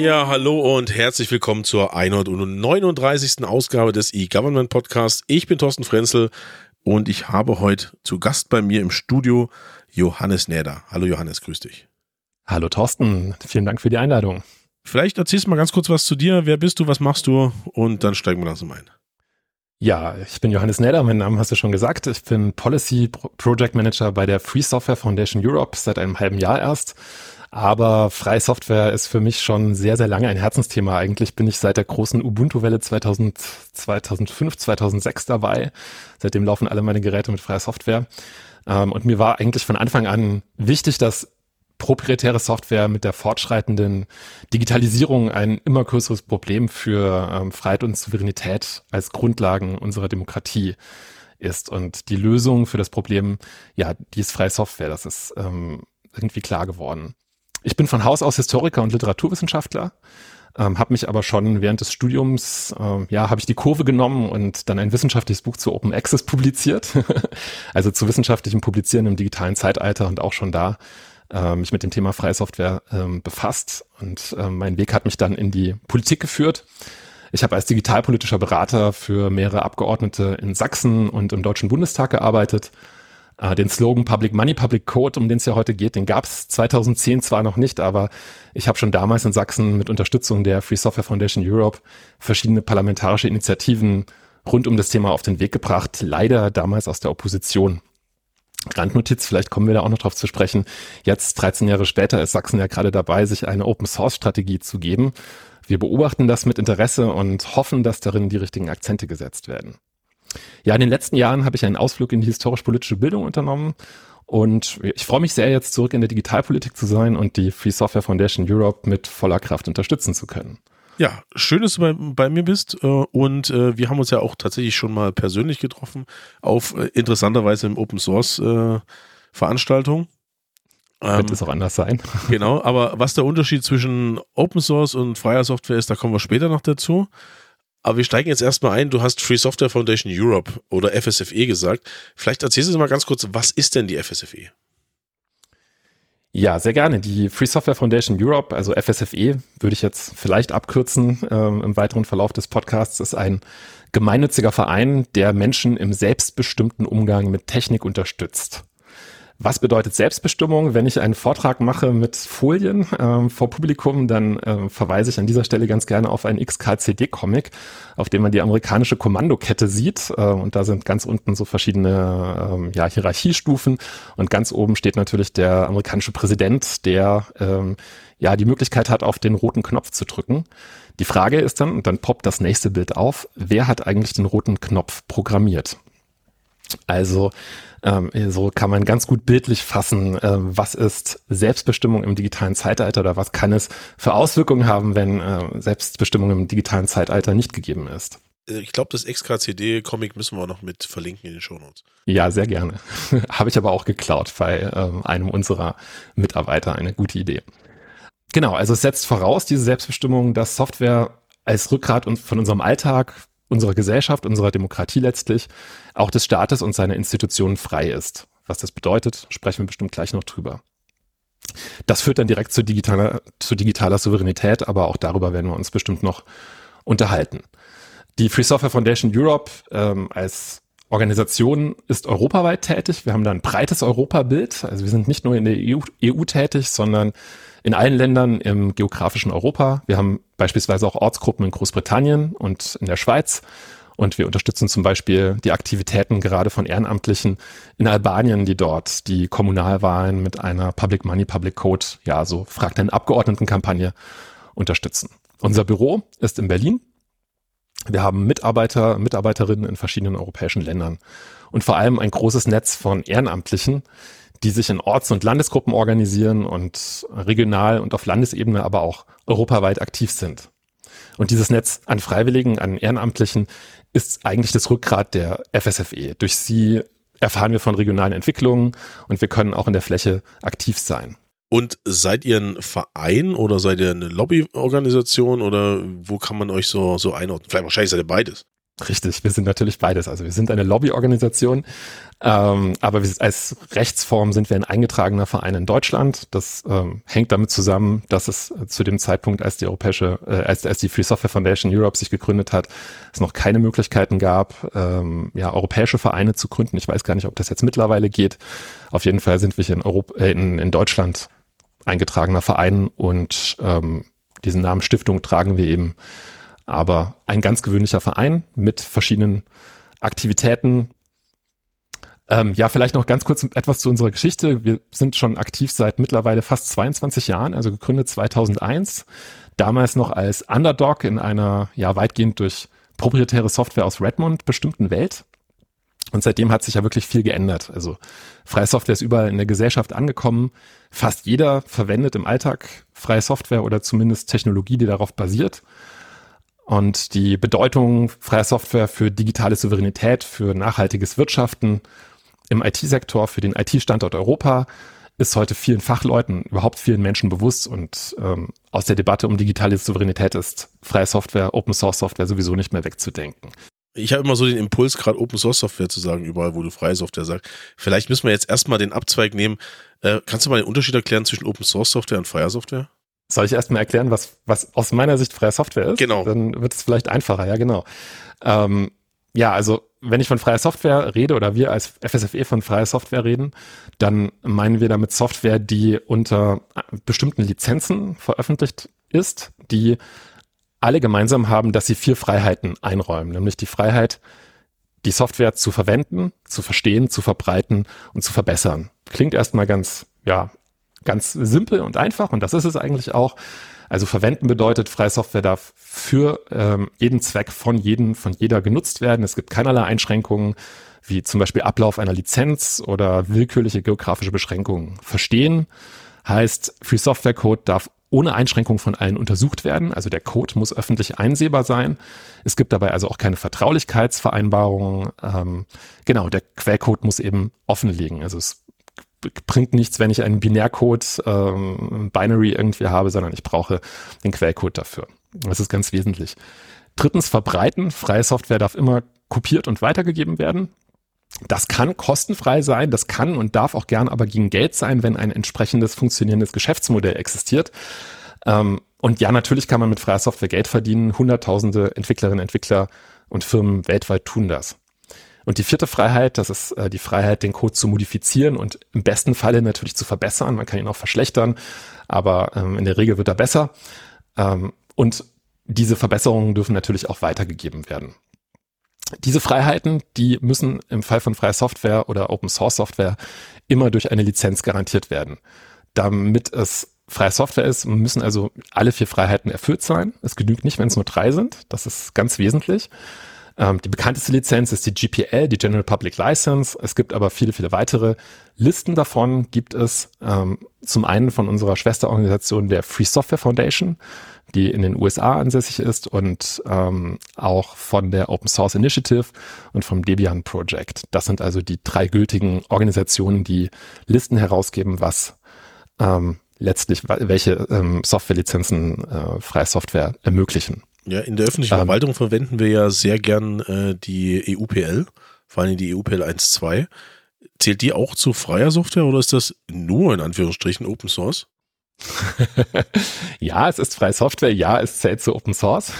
Ja, hallo und herzlich willkommen zur 139. Ausgabe des E-Government Podcasts. Ich bin Thorsten Frenzel und ich habe heute zu Gast bei mir im Studio Johannes Näder. Hallo Johannes, grüß dich. Hallo Thorsten, vielen Dank für die Einladung. Vielleicht erzählst du mal ganz kurz was zu dir. Wer bist du, was machst du? Und dann steigen wir langsam ein. Ja, ich bin Johannes Näder, meinen Namen hast du schon gesagt. Ich bin Policy Project Manager bei der Free Software Foundation Europe seit einem halben Jahr erst. Aber freie Software ist für mich schon sehr, sehr lange ein Herzensthema. Eigentlich bin ich seit der großen Ubuntu-Welle 2005, 2006 dabei. Seitdem laufen alle meine Geräte mit freier Software. Und mir war eigentlich von Anfang an wichtig, dass proprietäre Software mit der fortschreitenden Digitalisierung ein immer größeres Problem für Freiheit und Souveränität als Grundlagen unserer Demokratie ist. Und die Lösung für das Problem, ja, die ist freie Software. Das ist irgendwie klar geworden. Ich bin von Haus aus Historiker und Literaturwissenschaftler, habe mich aber schon während des Studiums, habe ich die Kurve genommen und dann ein wissenschaftliches Buch zu Open Access publiziert, also zu wissenschaftlichem Publizieren im digitalen Zeitalter und auch schon da mich mit dem Thema freie Software befasst. Und mein Weg hat mich dann in die Politik geführt. Ich habe als digitalpolitischer Berater für mehrere Abgeordnete in Sachsen und im Deutschen Bundestag gearbeitet. Den Slogan Public Money, Public Code, um den es ja heute geht, den gab es 2010 zwar noch nicht, aber ich habe schon damals in Sachsen mit Unterstützung der Free Software Foundation Europe verschiedene parlamentarische Initiativen rund um das Thema auf den Weg gebracht, leider damals aus der Opposition. Randnotiz, vielleicht kommen wir da auch noch drauf zu sprechen. Jetzt, 13 Jahre später, ist Sachsen ja gerade dabei, sich eine Open-Source-Strategie zu geben. Wir beobachten das mit Interesse und hoffen, dass darin die richtigen Akzente gesetzt werden. Ja, in den letzten Jahren habe ich einen Ausflug in die historisch-politische Bildung unternommen und ich freue mich sehr, jetzt zurück in der Digitalpolitik zu sein und die Free Software Foundation Europe mit voller Kraft unterstützen zu können. Ja, schön, dass du bei mir bist und wir haben uns ja auch tatsächlich schon mal persönlich getroffen auf interessanterweise im Open Source Veranstaltung. Könnte es auch anders sein. Genau, aber was der Unterschied zwischen Open Source und freier Software ist, da kommen wir später noch dazu. Aber wir steigen jetzt erstmal ein. Du hast Free Software Foundation Europe oder FSFE gesagt. Vielleicht erzählst du mal ganz kurz, was ist denn die FSFE? Ja, sehr gerne. Die Free Software Foundation Europe, also FSFE, würde ich jetzt vielleicht abkürzen im weiteren Verlauf des Podcasts, ist ein gemeinnütziger Verein, der Menschen im selbstbestimmten Umgang mit Technik unterstützt. Was bedeutet Selbstbestimmung? Wenn ich einen Vortrag mache mit Folien vor Publikum, dann verweise ich an dieser Stelle ganz gerne auf einen XKCD-Comic, auf dem man die amerikanische Kommandokette sieht. Und da sind ganz unten so verschiedene Hierarchiestufen. Und ganz oben steht natürlich der amerikanische Präsident, der die Möglichkeit hat, auf den roten Knopf zu drücken. Die Frage ist dann, und dann poppt das nächste Bild auf, wer hat eigentlich den roten Knopf programmiert? Also so kann man ganz gut bildlich fassen, was ist Selbstbestimmung im digitalen Zeitalter oder was kann es für Auswirkungen haben, wenn Selbstbestimmung im digitalen Zeitalter nicht gegeben ist. Ich glaube, das XKCD-Comic müssen wir noch mit verlinken in den Shownotes. Ja, sehr gerne. Habe ich aber auch geklaut bei einem unserer Mitarbeiter, eine gute Idee. Genau, also es setzt voraus, diese Selbstbestimmung, dass Software als Rückgrat von unserem Alltag, unserer Gesellschaft, unserer Demokratie letztlich, auch des Staates und seiner Institutionen frei ist. Was das bedeutet, sprechen wir bestimmt gleich noch drüber. Das führt dann direkt zu digitaler Souveränität, aber auch darüber werden wir uns bestimmt noch unterhalten. Die Free Software Foundation Europe als Organisation ist europaweit tätig. Wir haben da ein breites Europabild. Also wir sind nicht nur in der EU tätig, sondern in allen Ländern im geografischen Europa. Wir haben beispielsweise auch Ortsgruppen in Großbritannien und in der Schweiz. Und wir unterstützen zum Beispiel die Aktivitäten gerade von Ehrenamtlichen in Albanien, die dort die Kommunalwahlen mit einer Public Money, Public Code, so fragt einen Abgeordnetenkampagne unterstützen. Unser Büro ist in Berlin. Wir haben Mitarbeiterinnen in verschiedenen europäischen Ländern und vor allem ein großes Netz von Ehrenamtlichen, die sich in Orts- und Landesgruppen organisieren und regional und auf Landesebene, aber auch europaweit aktiv sind. Und dieses Netz an Freiwilligen, an Ehrenamtlichen ist eigentlich das Rückgrat der FSFE. Durch sie erfahren wir von regionalen Entwicklungen und wir können auch in der Fläche aktiv sein. Und seid ihr ein Verein oder seid ihr eine Lobbyorganisation oder wo kann man euch so einordnen? Vielleicht wahrscheinlich seid ihr beides. Richtig, wir sind natürlich beides. Also wir sind eine Lobbyorganisation, aber als Rechtsform sind wir ein eingetragener Verein in Deutschland. Das hängt damit zusammen, dass es zu dem Zeitpunkt, als die Free Software Foundation Europe sich gegründet hat, es noch keine Möglichkeiten gab, europäische Vereine zu gründen. Ich weiß gar nicht, ob das jetzt mittlerweile geht. Auf jeden Fall sind wir hier in Deutschland eingetragener Verein und diesen Namen Stiftung tragen wir eben. Aber ein ganz gewöhnlicher Verein mit verschiedenen Aktivitäten. Vielleicht noch ganz kurz etwas zu unserer Geschichte. Wir sind schon aktiv seit mittlerweile fast 22 Jahren, also gegründet 2001. Damals noch als Underdog in einer weitgehend durch proprietäre Software aus Redmond bestimmten Welt. Und seitdem hat sich ja wirklich viel geändert. Also freie Software ist überall in der Gesellschaft angekommen. Fast jeder verwendet im Alltag freie Software oder zumindest Technologie, die darauf basiert. Und die Bedeutung freier Software für digitale Souveränität, für nachhaltiges Wirtschaften im IT-Sektor, für den IT-Standort Europa ist heute vielen Fachleuten, überhaupt vielen Menschen bewusst. Und aus der Debatte um digitale Souveränität ist freie Software, Open-Source-Software sowieso nicht mehr wegzudenken. Ich habe immer so den Impuls, gerade Open-Source-Software zu sagen, überall, wo du freie Software sagst. Vielleicht müssen wir jetzt erstmal den Abzweig nehmen. Kannst du mal den Unterschied erklären zwischen Open-Source-Software und freier Software? Soll ich erstmal erklären, was aus meiner Sicht freie Software ist? Genau. Dann wird es vielleicht einfacher, ja genau. Also wenn ich von freier Software rede oder wir als FSFE von freier Software reden, dann meinen wir damit Software, die unter bestimmten Lizenzen veröffentlicht ist, die alle gemeinsam haben, dass sie 4 Freiheiten einräumen, nämlich die Freiheit, die Software zu verwenden, zu verstehen, zu verbreiten und zu verbessern. Klingt erstmal ganz simpel und einfach, und das ist es eigentlich auch. Also verwenden bedeutet, freie Software darf für jeden Zweck von jeder genutzt werden. Es gibt keinerlei Einschränkungen, wie zum Beispiel Ablauf einer Lizenz oder willkürliche geografische Beschränkungen. Verstehen heißt, Free Software Code darf ohne Einschränkung von allen untersucht werden. Also der Code muss öffentlich einsehbar sein. Es gibt dabei also auch keine Vertraulichkeitsvereinbarungen. Der Quellcode muss eben offen liegen. Also es bringt nichts, wenn ich einen Binärcode, Binary irgendwie habe, sondern ich brauche den Quellcode dafür. Das ist ganz wesentlich. Drittens, verbreiten. Freie Software darf immer kopiert und weitergegeben werden. Das kann kostenfrei sein, das kann und darf auch gern aber gegen Geld sein, wenn ein entsprechendes funktionierendes Geschäftsmodell existiert. Und ja, natürlich kann man mit freier Software Geld verdienen. Hunderttausende Entwicklerinnen, Entwickler und Firmen weltweit tun das. Und die 4. Freiheit, das ist die Freiheit, den Code zu modifizieren und im besten Falle natürlich zu verbessern. Man kann ihn auch verschlechtern, aber in der Regel wird er besser. Und diese Verbesserungen dürfen natürlich auch weitergegeben werden. Diese Freiheiten, die müssen im Fall von freier Software oder Open Source Software immer durch eine Lizenz garantiert werden. Damit es freie Software ist, müssen also alle 4 Freiheiten erfüllt sein. Es genügt nicht, wenn es nur 3 sind. Das ist ganz wesentlich. Die bekannteste Lizenz ist die GPL, die General Public License. Es gibt aber viele, viele weitere. Listen davon gibt es zum einen von unserer Schwesterorganisation der Free Software Foundation, die in den USA ansässig ist, und auch von der Open Source Initiative und vom Debian Project. Das sind also die 3 gültigen Organisationen, die Listen herausgeben, was letztlich welche Softwarelizenzen freie Software ermöglichen. Ja, in der öffentlichen Verwaltung verwenden wir ja sehr gern die EUPL, vor allem die EUPL 1.2. Zählt die auch zu freier Software oder ist das nur in Anführungsstrichen Open Source? Ja, es ist freie Software, ja, es zählt zu Open Source.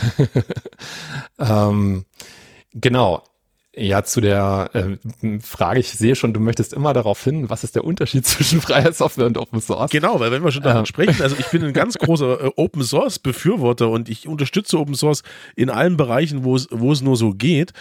Genau. Ja, zu der Frage, ich sehe schon, du möchtest immer darauf hin, was ist der Unterschied zwischen freier Software und Open Source? Genau, weil wenn wir schon davon sprechen, also ich bin ein ganz großer Open Source Befürworter und ich unterstütze Open Source in allen Bereichen, wo es nur so geht.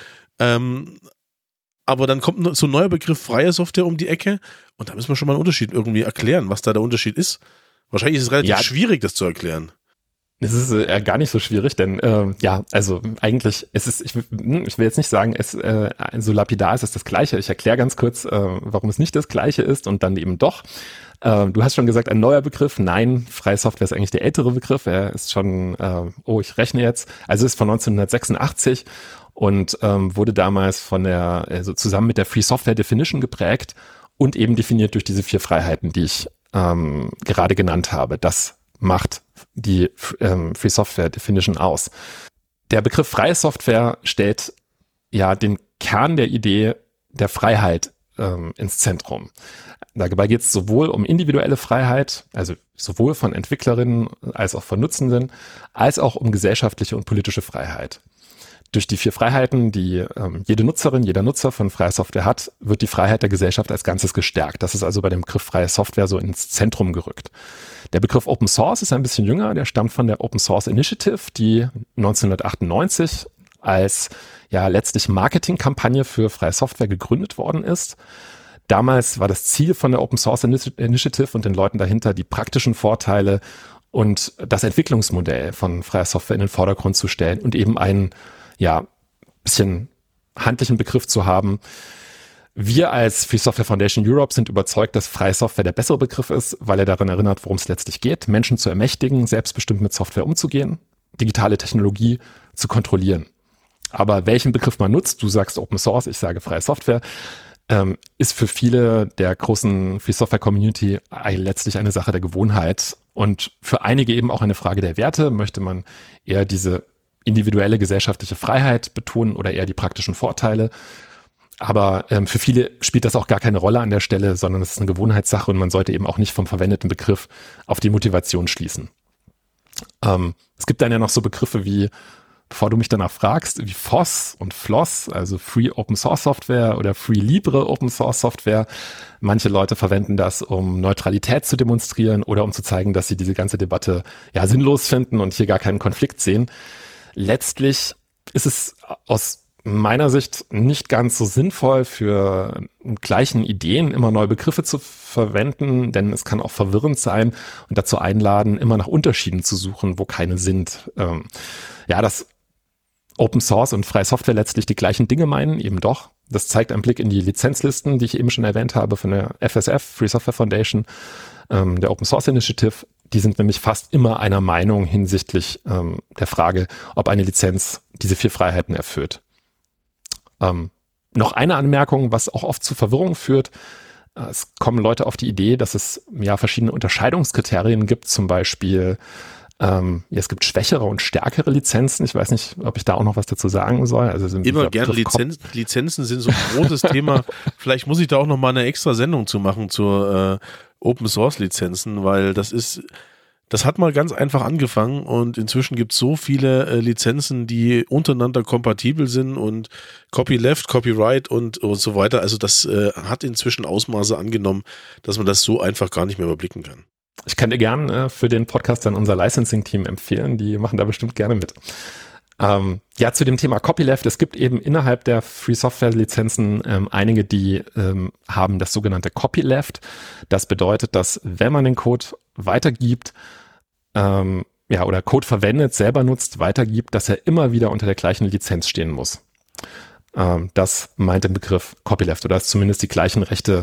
Aber dann kommt so ein neuer Begriff freie Software um die Ecke und da müssen wir schon mal einen Unterschied irgendwie erklären, was da der Unterschied ist. Wahrscheinlich ist es relativ schwierig, das zu erklären. Es ist gar nicht so schwierig, denn also eigentlich ich will jetzt nicht sagen, so lapidar ist es das Gleiche. Ich erkläre ganz kurz, warum es nicht das Gleiche ist und dann eben doch. Du hast schon gesagt, ein neuer Begriff. Nein, freie Software ist eigentlich der ältere Begriff. Er ist schon, ich rechne jetzt. Also ist von 1986 und wurde damals zusammen mit der Free Software Definition geprägt und eben definiert durch diese 4 Freiheiten, die ich gerade genannt habe. Das macht die Free Software Definition aus. Der Begriff freie Software stellt ja den Kern der Idee der Freiheit ins Zentrum. Dabei geht es sowohl um individuelle Freiheit, also sowohl von Entwicklerinnen als auch von Nutzenden, als auch um gesellschaftliche und politische Freiheit. Durch die 4 Freiheiten, die jede Nutzerin, jeder Nutzer von freier Software hat, wird die Freiheit der Gesellschaft als Ganzes gestärkt. Das ist also bei dem Begriff freie Software so ins Zentrum gerückt. Der Begriff Open Source ist ein bisschen jünger, der stammt von der Open Source Initiative, die 1998 als ja letztlich Marketingkampagne für freie Software gegründet worden ist. Damals war das Ziel von der Open Source Initiative und den Leuten dahinter, die praktischen Vorteile und das Entwicklungsmodell von freier Software in den Vordergrund zu stellen und eben einen ja bisschen handlichen Begriff zu haben. Wir als Free Software Foundation Europe sind überzeugt, dass freie Software der bessere Begriff ist, weil er daran erinnert, worum es letztlich geht, Menschen zu ermächtigen, selbstbestimmt mit Software umzugehen, digitale Technologie zu kontrollieren. Aber welchen Begriff man nutzt, du sagst Open Source, ich sage freie Software, ist für viele der großen Free Software Community letztlich eine Sache der Gewohnheit und für einige eben auch eine Frage der Werte. Möchte man eher diese individuelle gesellschaftliche Freiheit betonen oder eher die praktischen Vorteile? Aber für viele spielt das auch gar keine Rolle an der Stelle, sondern es ist eine Gewohnheitssache und man sollte eben auch nicht vom verwendeten Begriff auf die Motivation schließen. Es gibt dann ja noch so Begriffe wie, bevor du mich danach fragst, wie FOSS und FLOSS, also Free Open Source Software oder Free Libre Open Source Software. Manche Leute verwenden das, um Neutralität zu demonstrieren oder um zu zeigen, dass sie diese ganze Debatte ja sinnlos finden und hier gar keinen Konflikt sehen. Letztlich ist es aus meiner Sicht nicht ganz so sinnvoll, für gleichen Ideen immer neue Begriffe zu verwenden, denn es kann auch verwirrend sein und dazu einladen, immer nach Unterschieden zu suchen, wo keine sind. Dass Open Source und freie Software letztlich die gleichen Dinge meinen, eben doch. Das zeigt ein Blick in die Lizenzlisten, die ich eben schon erwähnt habe, von der FSF, Free Software Foundation, der Open Source Initiative. Die sind nämlich fast immer einer Meinung hinsichtlich der Frage, ob eine Lizenz diese 4 Freiheiten erfüllt. Noch eine Anmerkung, was auch oft zu Verwirrung führt. Es kommen Leute auf die Idee, dass es ja verschiedene Unterscheidungskriterien gibt, zum Beispiel es gibt schwächere und stärkere Lizenzen. Ich weiß nicht, ob ich da auch noch was dazu sagen soll. Also immer gerne Lizenzen sind so ein großes Thema. Vielleicht muss ich da auch noch mal eine extra Sendung zu machen zur Open Source Lizenzen, weil das hat mal ganz einfach angefangen und inzwischen gibt es so viele Lizenzen, die untereinander kompatibel sind und Copyleft, Copyright und so weiter. Also das hat inzwischen Ausmaße angenommen, dass man das so einfach gar nicht mehr überblicken kann. Ich kann dir gern für den Podcast dann unser Licensing-Team empfehlen. Die machen da bestimmt gerne mit. Zu dem Thema Copyleft. Es gibt eben innerhalb der Free-Software-Lizenzen einige, die haben das sogenannte Copyleft. Das bedeutet, dass wenn man den Code weitergibt, oder Code verwendet, selber nutzt, weitergibt, dass er immer wieder unter der gleichen Lizenz stehen muss. Das meint den Begriff Copyleft oder dass zumindest die gleichen Rechte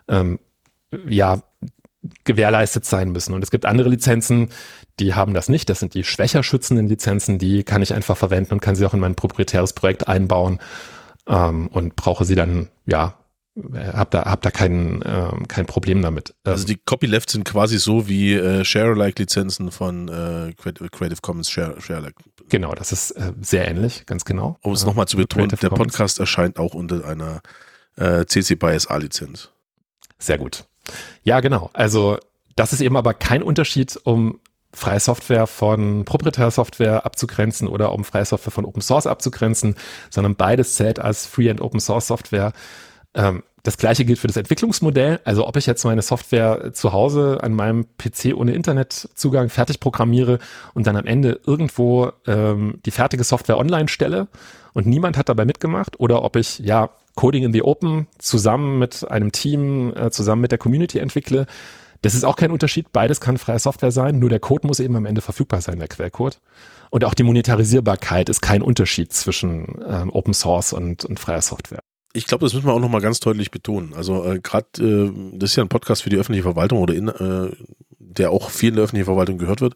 gewährleistet sein müssen. Und es gibt andere Lizenzen, die haben das nicht. Das sind die schwächer schützenden Lizenzen, die kann ich einfach verwenden und kann sie auch in mein proprietäres Projekt einbauen und brauche sie dann, hab da kein Problem damit. Also die Copyleft sind quasi so wie Share-alike-Lizenzen von Creative Commons Share-alike. Genau, das ist sehr ähnlich, ganz genau. Um es nochmal zu betonen, der Podcast erscheint auch unter einer CC BY SA-Lizenz. Sehr gut. Ja, genau. Also das ist eben aber kein Unterschied, um freie Software von proprietärer Software abzugrenzen oder um freie Software von Open Source abzugrenzen, sondern beides zählt als Free and Open Source Software. Das gleiche gilt für das Entwicklungsmodell. Also ob ich jetzt meine Software zu Hause an meinem PC ohne Internetzugang fertig programmiere und dann am Ende irgendwo die fertige Software online stelle und niemand hat dabei mitgemacht, oder ob ich Coding in the Open zusammen mit einem Team, zusammen mit der Community entwickle. Das ist auch kein Unterschied. Beides kann freie Software sein. Nur der Code muss eben am Ende verfügbar sein, der Quellcode. Und auch die Monetarisierbarkeit ist kein Unterschied zwischen Open Source und freier Software. Ich glaube, das müssen wir auch nochmal ganz deutlich betonen. Also gerade, das ist ja ein Podcast für die öffentliche Verwaltung oder der auch viel in der öffentlichen Verwaltung gehört wird.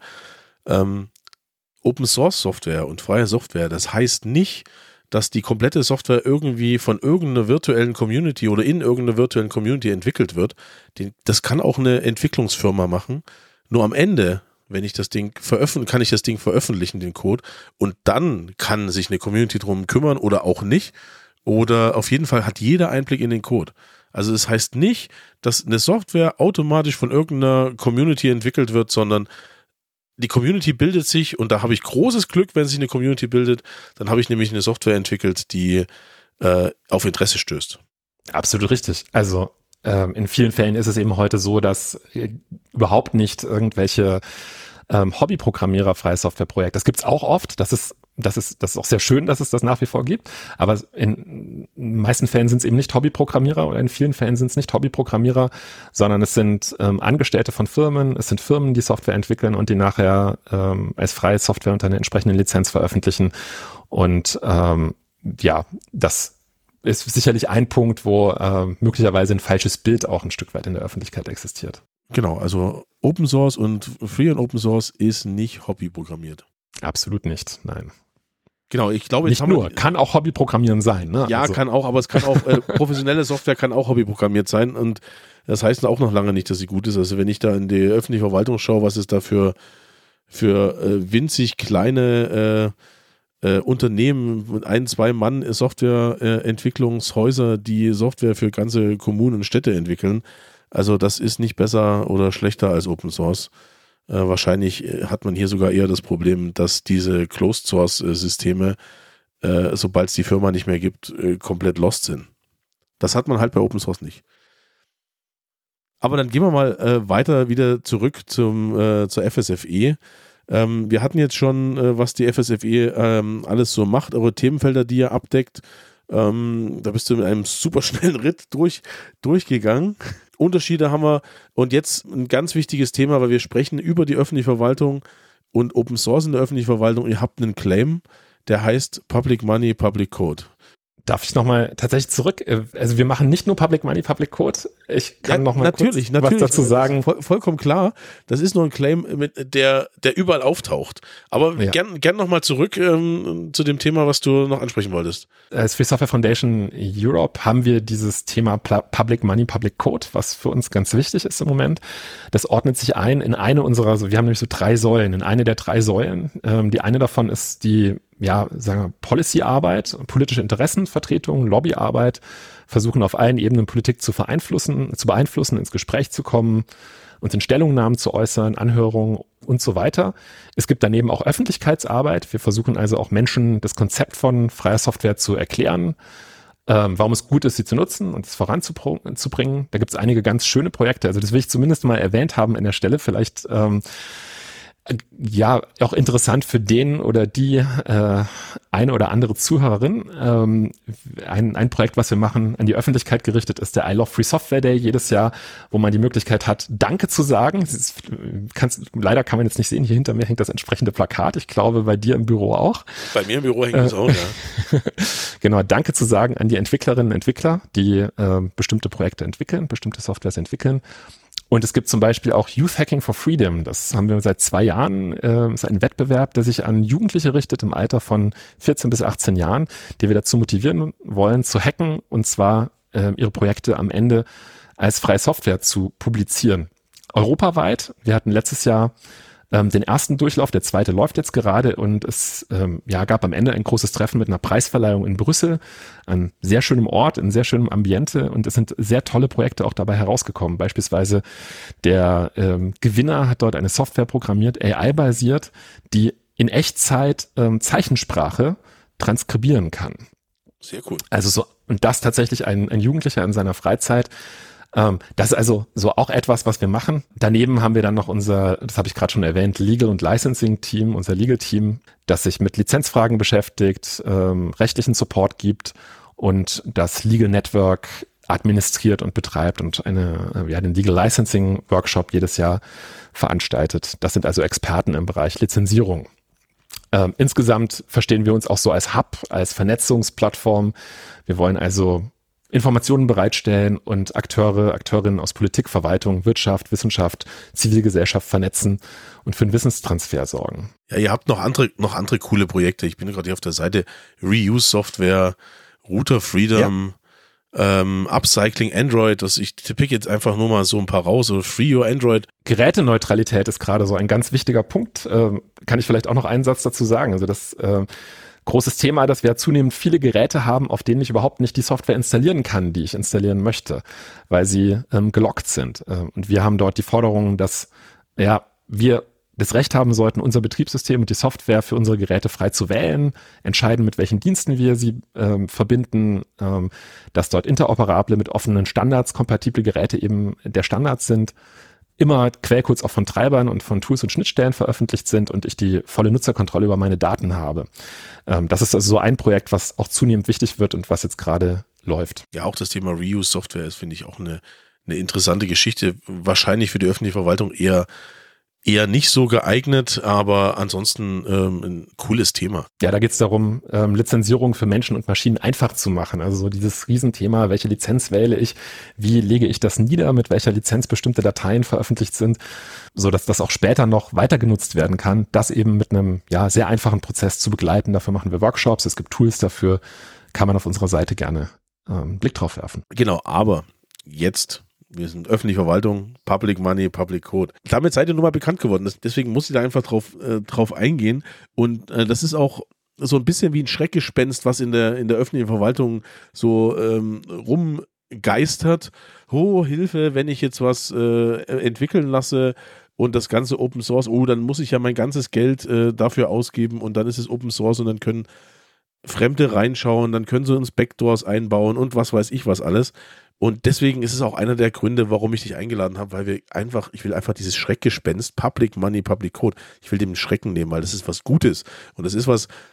Open Source Software und freie Software, das heißt nicht, dass die komplette Software irgendwie von irgendeiner virtuellen Community oder in irgendeiner virtuellen Community entwickelt wird. Das kann auch eine Entwicklungsfirma machen. Nur am Ende wenn ich das Ding kann ich das Ding veröffentlichen, den Code, und dann kann sich eine Community drum kümmern oder auch nicht. Oder auf jeden Fall hat jeder Einblick in den Code. Also das heißt nicht, dass eine Software automatisch von irgendeiner Community entwickelt wird, sondern die Community bildet sich, und da habe ich großes Glück, wenn sich eine Community bildet, dann habe ich nämlich eine Software entwickelt, die auf Interesse stößt. Absolut richtig. Also in vielen Fällen ist es eben heute so, dass überhaupt nicht irgendwelche Hobbyprogrammierer freie Softwareprojekte. Das gibt's auch oft. Das ist auch sehr schön, dass es das nach wie vor gibt. Aber in den meisten Fällen sind es eben nicht Hobbyprogrammierer, oder in vielen Fällen sind es nicht Hobbyprogrammierer, sondern es sind Angestellte von Firmen. Es sind Firmen, die Software entwickeln und die nachher als freie Software unter einer entsprechenden Lizenz veröffentlichen. Und das ist sicherlich ein Punkt, wo möglicherweise ein falsches Bild auch ein Stück weit in der Öffentlichkeit existiert. Genau, also Open Source und Free und Open Source ist nicht hobbyprogrammiert. Absolut nicht, nein. Genau, ich glaube, nicht nur, kann auch Hobbyprogrammieren sein. Ne? Ja, also. Kann auch, aber es kann auch, professionelle Software kann auch hobbyprogrammiert sein, und das heißt auch noch lange nicht, dass sie gut ist. Also wenn ich da in die öffentliche Verwaltung schaue, was es da für winzig kleine Unternehmen mit 1-2 Mann Softwareentwicklungshäuser, die Software für ganze Kommunen und Städte entwickeln. Also das ist nicht besser oder schlechter als Open Source. Wahrscheinlich hat man hier sogar eher das Problem, dass diese Closed Source Systeme, sobald es die Firma nicht mehr gibt, komplett lost sind. Das hat man halt bei Open Source nicht. Aber dann gehen wir mal weiter wieder zurück zur FSFE. Wir hatten jetzt schon, was die FSFE alles so macht, eure Themenfelder, die ihr abdeckt. Da bist du mit einem super schnellen Ritt durchgegangen. Unterschiede haben wir, und jetzt ein ganz wichtiges Thema, weil wir sprechen über die öffentliche Verwaltung und Open Source in der öffentlichen Verwaltung. Ihr habt einen Claim, der heißt Public Money, Public Code. Darf ich nochmal tatsächlich zurück? Also wir machen nicht nur Public Money, Public Code. Ich kann nochmal kurz was dazu sagen. Vollkommen klar. Das ist nur ein Claim, der überall auftaucht. Aber gern nochmal zurück zu dem Thema, was du noch ansprechen wolltest. Als Free Software Foundation Europe haben wir dieses Thema Public Money, Public Code, was für uns ganz wichtig ist im Moment. Das ordnet sich ein in eine unserer, wir haben nämlich so 3 Säulen, in eine der 3 Säulen. Die eine davon ist die sagen wir, Policy-Arbeit, politische Interessenvertretung, Lobbyarbeit, versuchen auf allen Ebenen Politik zu beeinflussen, ins Gespräch zu kommen, uns in Stellungnahmen zu äußern, Anhörungen und so weiter. Es gibt daneben auch Öffentlichkeitsarbeit. Wir versuchen also auch Menschen das Konzept von freier Software zu erklären, warum es gut ist, sie zu nutzen und es voranzubringen. Da gibt es einige ganz schöne Projekte. Also das will ich zumindest mal erwähnt haben an der Stelle. Vielleicht auch interessant für den oder die eine oder andere Zuhörerin. Ein Projekt, was wir machen, an die Öffentlichkeit gerichtet, ist der I Love Free Software Day jedes Jahr, wo man die Möglichkeit hat, Danke zu sagen. Leider kann man jetzt nicht sehen, hier hinter mir hängt das entsprechende Plakat. Ich glaube, bei dir im Büro auch. Bei mir im Büro hängt es auch, ja. Genau, Danke zu sagen an die Entwicklerinnen und Entwickler, die bestimmte Projekte entwickeln, bestimmte Softwares entwickeln. Und es gibt zum Beispiel auch Youth Hacking for Freedom. Das haben wir seit 2 Jahren. Das ist ein Wettbewerb, der sich an Jugendliche richtet im Alter von 14 bis 18 Jahren, die wir dazu motivieren wollen, zu hacken, und zwar ihre Projekte am Ende als freie Software zu publizieren. Europaweit. Wir hatten letztes Jahr den ersten Durchlauf, der zweite läuft jetzt gerade, und es gab am Ende ein großes Treffen mit einer Preisverleihung in Brüssel, an sehr schönem Ort, in sehr schönem Ambiente, und es sind sehr tolle Projekte auch dabei herausgekommen. Beispielsweise der Gewinner hat dort eine Software programmiert, AI-basiert, die in Echtzeit Zeichensprache transkribieren kann. Sehr cool. Also so, und das tatsächlich ein Jugendlicher in seiner Freizeit. Das ist also so auch etwas, was wir machen. Daneben haben wir dann noch unser, das habe ich gerade schon erwähnt, Legal- und Licensing-Team, unser Legal-Team, das sich mit Lizenzfragen beschäftigt, rechtlichen Support gibt und das Legal Network administriert und betreibt und den Legal Licensing Workshop jedes Jahr veranstaltet. Das sind also Experten im Bereich Lizenzierung. Insgesamt verstehen wir uns auch so als Hub, als Vernetzungsplattform. Wir wollen also Informationen bereitstellen und Akteurinnen aus Politik, Verwaltung, Wirtschaft, Wissenschaft, Zivilgesellschaft vernetzen und für einen Wissenstransfer sorgen. Ja, ihr habt noch andere coole Projekte. Ich bin gerade hier auf der Seite Reuse Software, Router Freedom. Upcycling Android, ich pick jetzt einfach nur mal so ein paar raus, so Free Your Android. Geräteneutralität ist gerade so ein ganz wichtiger Punkt. Kann ich vielleicht auch noch einen Satz dazu sagen? Also das großes Thema, dass wir zunehmend viele Geräte haben, auf denen ich überhaupt nicht die Software installieren kann, die ich installieren möchte, weil sie gelockt sind. Und wir haben dort die Forderung, dass wir das Recht haben sollten, unser Betriebssystem und die Software für unsere Geräte frei zu wählen, entscheiden, mit welchen Diensten wir sie verbinden, dass dort interoperable, mit offenen Standards kompatible Geräte eben der Standard sind, immer Quellcodes auch von Treibern und von Tools und Schnittstellen veröffentlicht sind und ich die volle Nutzerkontrolle über meine Daten habe. Das ist also so ein Projekt, was auch zunehmend wichtig wird und was jetzt gerade läuft. Ja, auch das Thema Reuse-Software ist, finde ich, auch eine interessante Geschichte. Wahrscheinlich für die öffentliche Verwaltung eher nicht so geeignet, aber ansonsten ein cooles Thema. Ja, da geht es darum, Lizenzierung für Menschen und Maschinen einfach zu machen. Also so dieses Riesenthema, welche Lizenz wähle ich, wie lege ich das nieder, mit welcher Lizenz bestimmte Dateien veröffentlicht sind, so dass das auch später noch weiter genutzt werden kann, das eben mit einem sehr einfachen Prozess zu begleiten. Dafür machen wir Workshops, es gibt Tools dafür, kann man auf unserer Seite gerne einen Blick drauf werfen. Genau, aber jetzt... Wir sind öffentliche Verwaltung, Public Money, Public Code. Damit seid ihr nun mal bekannt geworden. Deswegen muss ich da einfach drauf eingehen. Und das ist auch so ein bisschen wie ein Schreckgespenst, was in der öffentlichen Verwaltung so rumgeistert. Oh, Hilfe, wenn ich jetzt was entwickeln lasse und das Ganze Open Source, dann muss ich ja mein ganzes Geld dafür ausgeben und dann ist es Open Source und dann können Fremde reinschauen, dann können sie uns Backdoors einbauen und was weiß ich was alles. Und deswegen ist es auch einer der Gründe, warum ich dich eingeladen habe, weil ich will einfach dieses Schreckgespenst, Public Money, Public Code, ich will dem Schrecken nehmen, weil das ist was Gutes. Und das ist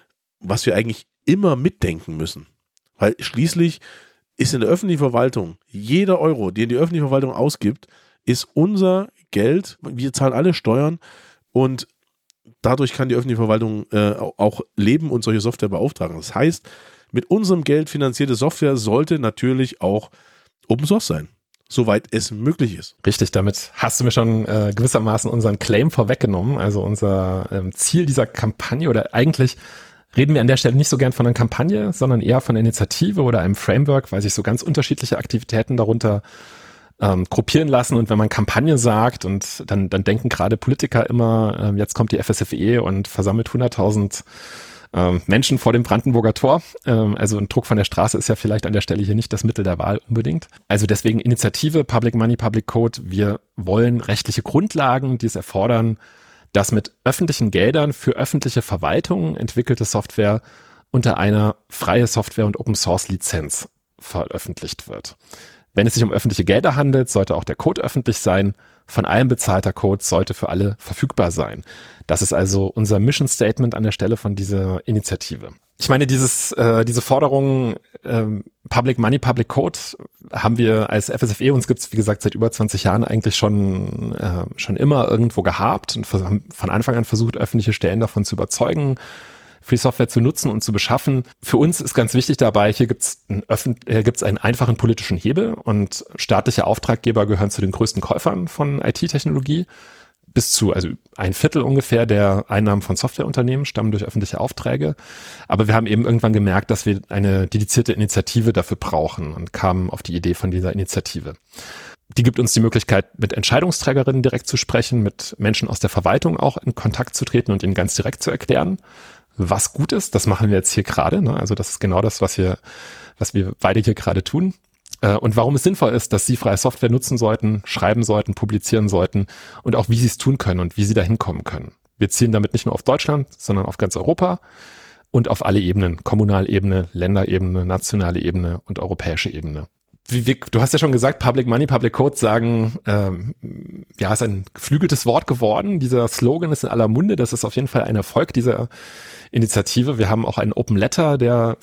was wir eigentlich immer mitdenken müssen. Weil schließlich ist in der öffentlichen Verwaltung, jeder Euro, den die öffentliche Verwaltung ausgibt, ist unser Geld. Wir zahlen alle Steuern und dadurch kann die öffentliche Verwaltung auch leben und solche Software beauftragen. Das heißt, mit unserem Geld finanzierte Software sollte natürlich auch Open Source sein, soweit es möglich ist. Richtig, damit hast du mir schon gewissermaßen unseren Claim vorweggenommen, also unser Ziel dieser Kampagne, oder eigentlich reden wir an der Stelle nicht so gern von einer Kampagne, sondern eher von einer Initiative oder einem Framework, weil sich so ganz unterschiedliche Aktivitäten darunter gruppieren lassen. Und wenn man Kampagne sagt, und dann denken gerade Politiker immer, jetzt kommt die FSFE und versammelt 100.000 Menschen vor dem Brandenburger Tor. Also ein Druck von der Straße ist ja vielleicht an der Stelle hier nicht das Mittel der Wahl unbedingt. Also deswegen Initiative Public Money, Public Code. Wir wollen rechtliche Grundlagen, die es erfordern, dass mit öffentlichen Geldern für öffentliche Verwaltungen entwickelte Software unter einer freie Software- und Open-Source-Lizenz veröffentlicht wird. Wenn es sich um öffentliche Gelder handelt, sollte auch der Code öffentlich sein. Von allem bezahlter Code sollte für alle verfügbar sein. Das ist also unser Mission Statement an der Stelle von dieser Initiative. Ich meine, diese Forderung Public Money, Public Code haben wir als FSFE, uns gibt es wie gesagt seit über 20 Jahren eigentlich schon immer irgendwo gehabt und haben von Anfang an versucht, öffentliche Stellen davon zu überzeugen, Free Software zu nutzen und zu beschaffen. Für uns ist ganz wichtig dabei, hier gibt's einen einfachen politischen Hebel und staatliche Auftraggeber gehören zu den größten Käufern von IT-Technologie. Bis zu, also 1/4 ungefähr der Einnahmen von Softwareunternehmen stammen durch öffentliche Aufträge. Aber wir haben eben irgendwann gemerkt, dass wir eine dedizierte Initiative dafür brauchen und kamen auf die Idee von dieser Initiative. Die gibt uns die Möglichkeit, mit Entscheidungsträgerinnen direkt zu sprechen, mit Menschen aus der Verwaltung auch in Kontakt zu treten und ihnen ganz direkt zu erklären, was gut ist. Das machen wir jetzt hier gerade. Ne? Also das ist genau das, was wir beide hier gerade tun. Und warum es sinnvoll ist, dass Sie freie Software nutzen sollten, schreiben sollten, publizieren sollten und auch wie Sie es tun können und wie Sie da hinkommen können. Wir zielen damit nicht nur auf Deutschland, sondern auf ganz Europa und auf alle Ebenen, Kommunalebene, Länderebene, nationale Ebene und europäische Ebene. Du hast ja schon gesagt, Public Money, Public Code sagen, ist ein geflügeltes Wort geworden. Dieser Slogan ist in aller Munde. Das ist auf jeden Fall ein Erfolg dieser Initiative. Wir haben auch einen Open Letter, der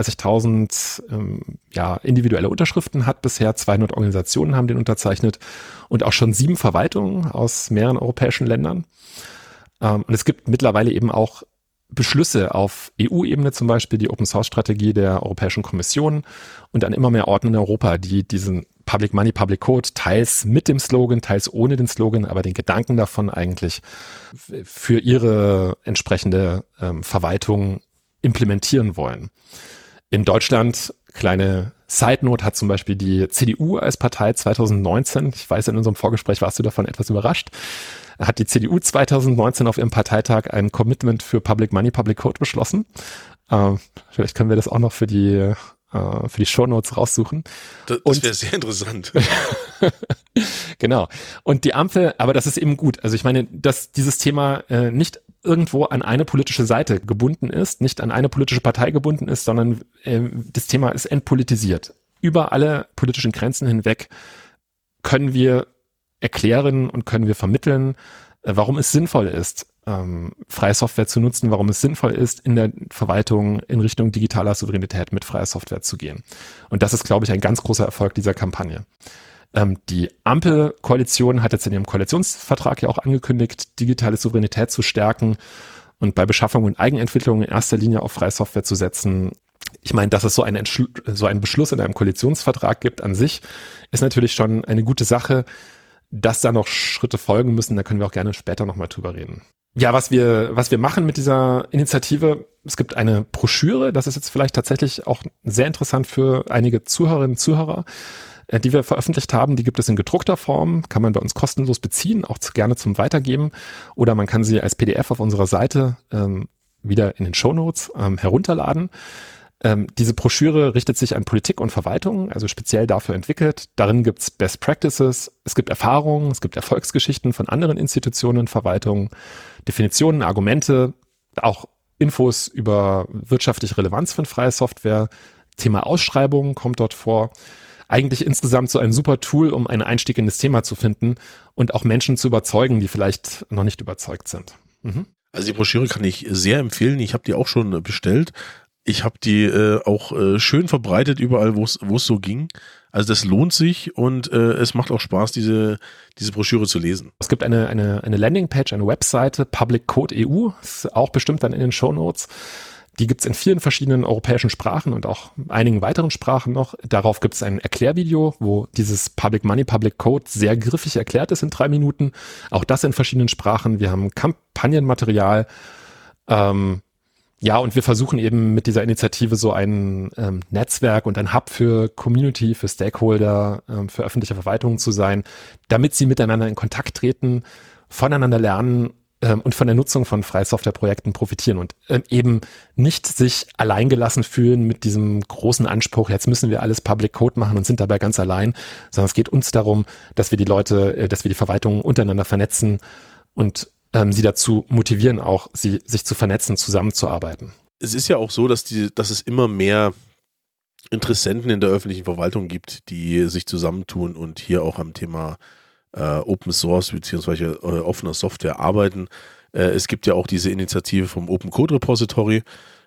35.000 individuelle Unterschriften hat bisher. 200 Organisationen haben den unterzeichnet und auch schon 7 Verwaltungen aus mehreren europäischen Ländern. Und es gibt mittlerweile eben auch Beschlüsse auf EU-Ebene, zum Beispiel die Open-Source-Strategie der Europäischen Kommission und an immer mehr Orten in Europa, die diesen Public Money, Public Code teils mit dem Slogan, teils ohne den Slogan, aber den Gedanken davon eigentlich für ihre entsprechende Verwaltung implementieren wollen. In Deutschland, kleine Side Note hat zum Beispiel die CDU als Partei 2019, ich weiß, in unserem Vorgespräch warst du davon etwas überrascht, hat die CDU 2019 auf ihrem Parteitag ein Commitment für Public Money, Public Code beschlossen. Vielleicht können wir das auch noch für die Shownotes raussuchen. Das wäre sehr interessant. Genau. Und die Ampel, aber das ist eben gut. Also ich meine, dass dieses Thema nicht irgendwo an eine politische Seite gebunden ist, nicht an eine politische Partei gebunden ist, sondern das Thema ist entpolitisiert. Über alle politischen Grenzen hinweg können wir erklären und können wir vermitteln, warum es sinnvoll ist, freie Software zu nutzen, warum es sinnvoll ist, in der Verwaltung in Richtung digitaler Souveränität mit freier Software zu gehen. Und das ist, glaube ich, ein ganz großer Erfolg dieser Kampagne. Die Ampelkoalition hat jetzt in ihrem Koalitionsvertrag ja auch angekündigt, digitale Souveränität zu stärken und bei Beschaffung und Eigenentwicklung in erster Linie auf freie Software zu setzen. Ich meine, dass es so einen Beschluss in einem Koalitionsvertrag gibt an sich, ist natürlich schon eine gute Sache. Dass da noch Schritte folgen müssen, da können wir auch gerne später nochmal drüber reden. Ja, was wir machen mit dieser Initiative, es gibt eine Broschüre, das ist jetzt vielleicht tatsächlich auch sehr interessant für einige Zuhörerinnen und Zuhörer, die wir veröffentlicht haben. Die gibt es in gedruckter Form, kann man bei uns kostenlos beziehen, auch gerne zum Weitergeben. Oder man kann sie als PDF auf unserer Seite wieder in den Shownotes herunterladen. Diese Broschüre richtet sich an Politik und Verwaltung, also speziell dafür entwickelt. Darin gibt's Best Practices, es gibt Erfahrungen, es gibt Erfolgsgeschichten von anderen Institutionen, Verwaltungen, Definitionen, Argumente, auch Infos über wirtschaftliche Relevanz von freier Software. Thema Ausschreibungen kommt dort vor. Eigentlich insgesamt so ein super Tool, um einen Einstieg in das Thema zu finden und auch Menschen zu überzeugen, die vielleicht noch nicht überzeugt sind. Also die Broschüre kann ich sehr empfehlen. Ich habe die auch schon bestellt. Ich habe die auch schön verbreitet überall, wo es so ging. Also das lohnt sich und es macht auch Spaß, diese Broschüre zu lesen. Es gibt eine Landingpage, eine Webseite, Public Code EU, ist auch bestimmt dann in den Shownotes. Die gibt's in vielen verschiedenen europäischen Sprachen und auch einigen weiteren Sprachen noch. Darauf gibt's ein Erklärvideo, wo dieses Public Money, Public Code sehr griffig erklärt ist in 3 Minuten. Auch das in verschiedenen Sprachen. Wir haben Kampagnenmaterial. Ja, und wir versuchen eben mit dieser Initiative so ein Netzwerk und ein Hub für Community, für Stakeholder, für öffentliche Verwaltungen zu sein, damit sie miteinander in Kontakt treten, voneinander lernen und von der Nutzung von freie Softwareprojekten profitieren und eben nicht sich alleingelassen fühlen mit diesem großen Anspruch, jetzt müssen wir alles Public Code machen und sind dabei ganz allein, sondern es geht uns darum, dass wir die Verwaltungen untereinander vernetzen und sie dazu motivieren, auch sich zu vernetzen, zusammenzuarbeiten. Es ist ja auch so, dass es immer mehr Interessenten in der öffentlichen Verwaltung gibt, die sich zusammentun und hier auch am Thema Open Source bzw. offener Software arbeiten. Es gibt ja auch diese Initiative vom Open Code Repository.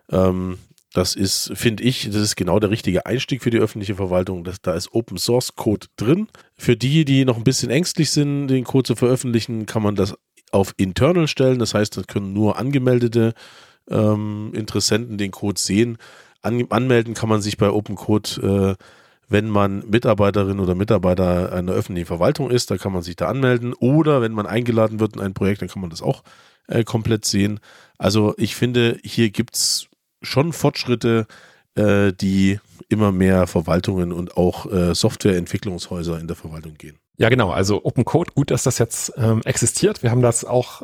Das ist, finde ich, das ist genau der richtige Einstieg für die öffentliche Verwaltung. Da ist Open Source Code drin. Für die noch ein bisschen ängstlich sind, den Code zu veröffentlichen, kann man das auf Internal stellen. Das heißt, da können nur angemeldete Interessenten den Code sehen. Anmelden kann man sich bei Open Code, wenn man Mitarbeiterin oder Mitarbeiter einer öffentlichen Verwaltung ist, da kann man sich da anmelden. Oder wenn man eingeladen wird in ein Projekt, dann kann man das auch komplett sehen. Also ich finde, hier gibt's schon Fortschritte, die immer mehr Verwaltungen und auch Softwareentwicklungshäuser in der Verwaltung gehen. Ja, genau. Also Open Code, gut, dass das jetzt existiert. Wir haben das auch